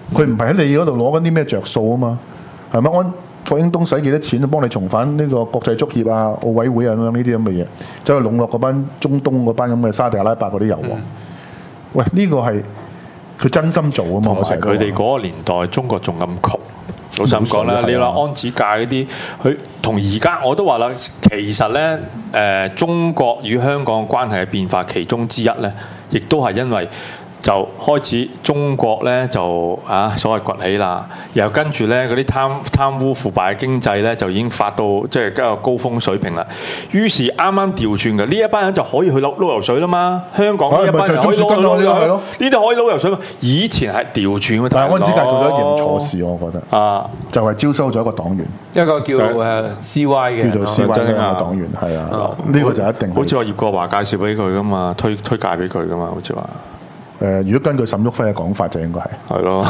Speaker 2: 佢唔係喺你嗰度攞緊啲咩着數啊嘛，係咪？安霍英東使幾多錢就幫你重返呢個國際足協啊、奧委會啊咁樣呢啲咁嘅嘢，走去籠絡嗰班中東嗰班咁嘅沙特阿拉伯嗰啲油王。嗯、喂，呢、這個係佢真心做啊嘛，
Speaker 4: 同埋佢哋嗰個年代，中國仲咁窮。老實咁講啦，你話安子界嗰啲，佢同而家我都話啦，其實咧，誒、呃，中國與香港關係嘅變化其中之一咧，亦都係因為就開始中國咧就啊所謂崛起啦，然後跟住咧嗰啲貪貪污腐敗嘅經濟咧就已經發到即係一個高峰水平啦。於是啱啱調轉嘅呢一班人就可以去撈撈油水啦嘛。香港呢一班人可以撈撈油水咯，呢啲可以撈油水嘛。以前係調轉嘅，
Speaker 2: 但係安子界做咗一件錯事，我覺得啊，就係招收咗一個黨員，
Speaker 3: 一個叫誒 C Y 嘅，
Speaker 2: 叫做 C Y 嘅黨員，係啊，呢個就一定
Speaker 4: 好似話葉國華介紹俾佢噶嘛，推推介俾佢噶嘛，好似話。
Speaker 2: 誒，如果根據沈旭輝嘅講法，就應該係係咯，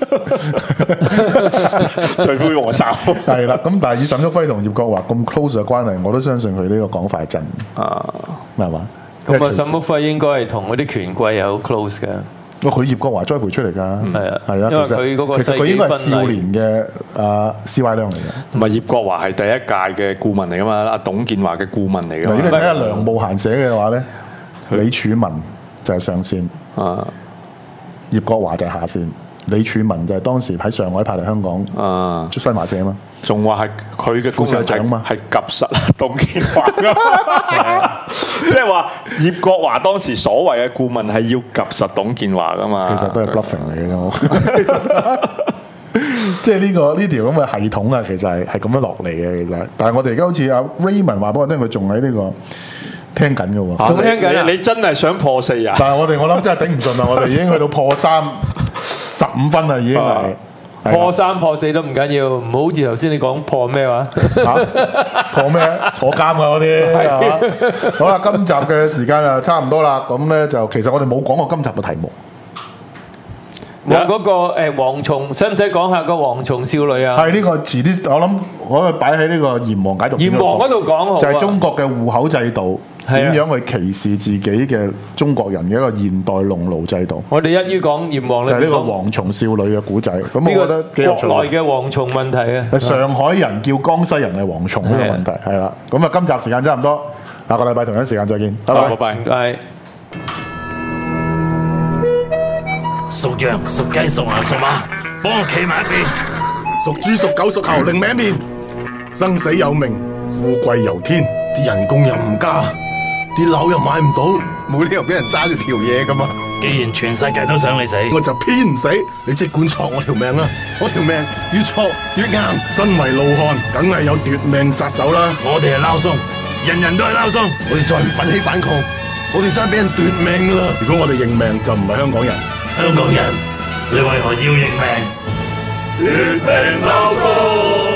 Speaker 4: 罪魁禍首
Speaker 2: 係啦。咁但係以沈旭輝同葉國華咁 close 嘅關係，我都相信佢呢個講法係真啊，係嘛？
Speaker 3: 咁啊，沈旭輝應該係同嗰啲權貴係好 close 嘅。
Speaker 2: 哇！佢葉國華栽培出嚟㗎，係啊，係啊。因為佢嗰個其實佢應該係少年嘅啊 C Y 亮嚟嘅，
Speaker 4: 同埋葉國華係第一屆嘅顧問嚟㗎嘛，阿董建華嘅顧問嚟㗎。
Speaker 2: 如果你睇下梁慕嫻寫嘅話咧，李柱文就係上線。啊！葉國華就係下線，李柱文就係當時喺上海派嚟香港啊，出新華社啊嘛，
Speaker 4: 仲話係佢嘅副社長嘛，係夾實董建華噶，即係話葉國華當時所謂嘅顧問係要夾實董建華噶嘛，
Speaker 2: 其實都係 bluffing 嚟嘅啫，即係呢個呢條咁嘅系統啊，其實係係咁樣落嚟嘅，其實，但係我哋而家好似阿 Raymond 話俾我聽，佢仲喺呢個。聽緊嘅喎，
Speaker 3: 仲聽緊啊！
Speaker 4: 你真係想破四啊？
Speaker 2: 但係我哋我諗真係頂唔順啦，我哋已經去到破三十五分啦，已經係
Speaker 3: 破三破四都唔緊要，唔好似頭先你講破咩話？
Speaker 2: 破咩？坐監啊嗰啲係嘛？好啦，今集嘅時間啊差唔多啦，咁咧就其實我哋冇講過今集嘅題目。
Speaker 3: 我嗰個誒蝗蟲，使唔使講下個蝗蟲少女啊？
Speaker 2: 係呢個遲啲，我諗我可以擺喺呢個炎黃解讀。
Speaker 3: 炎黃嗰度講好，
Speaker 2: 就係中國嘅戶口制度點樣去歧視自己嘅中國人嘅一個現代農奴制度。
Speaker 3: 我哋一於講炎黃，
Speaker 2: 就係呢個蝗蟲少女嘅古仔。咁我覺得幾有趣。
Speaker 3: 國內嘅蝗蟲問題啊，
Speaker 2: 上海人叫江西人係蝗蟲呢個問題係啦。咁啊，今集時間差唔多，下個禮拜同一時間再見，拜拜，
Speaker 4: 拜拜。
Speaker 5: 屬羊、屬雞、屬馬、屬馬，幫我企埋一邊。
Speaker 6: 屬豬、屬狗、屬猴，另名一面。生死有命，富貴由天。啲人工又唔加，啲樓又買唔到，冇理由俾人揸住條嘢噶嘛。
Speaker 5: 既然全世界都想你死，
Speaker 6: 我就偏唔死。你即管戳我條命啊！我條命越戳越硬。身為老漢，梗係有奪命殺手啦。
Speaker 5: 我哋係撈鬆，人人都係撈鬆。我哋再唔奮起反抗，我哋真係俾人奪命噶啦。
Speaker 6: 如果我哋認命，就唔係香港人。
Speaker 5: 香港人，你為何要認命？
Speaker 6: 奪命撈鬆。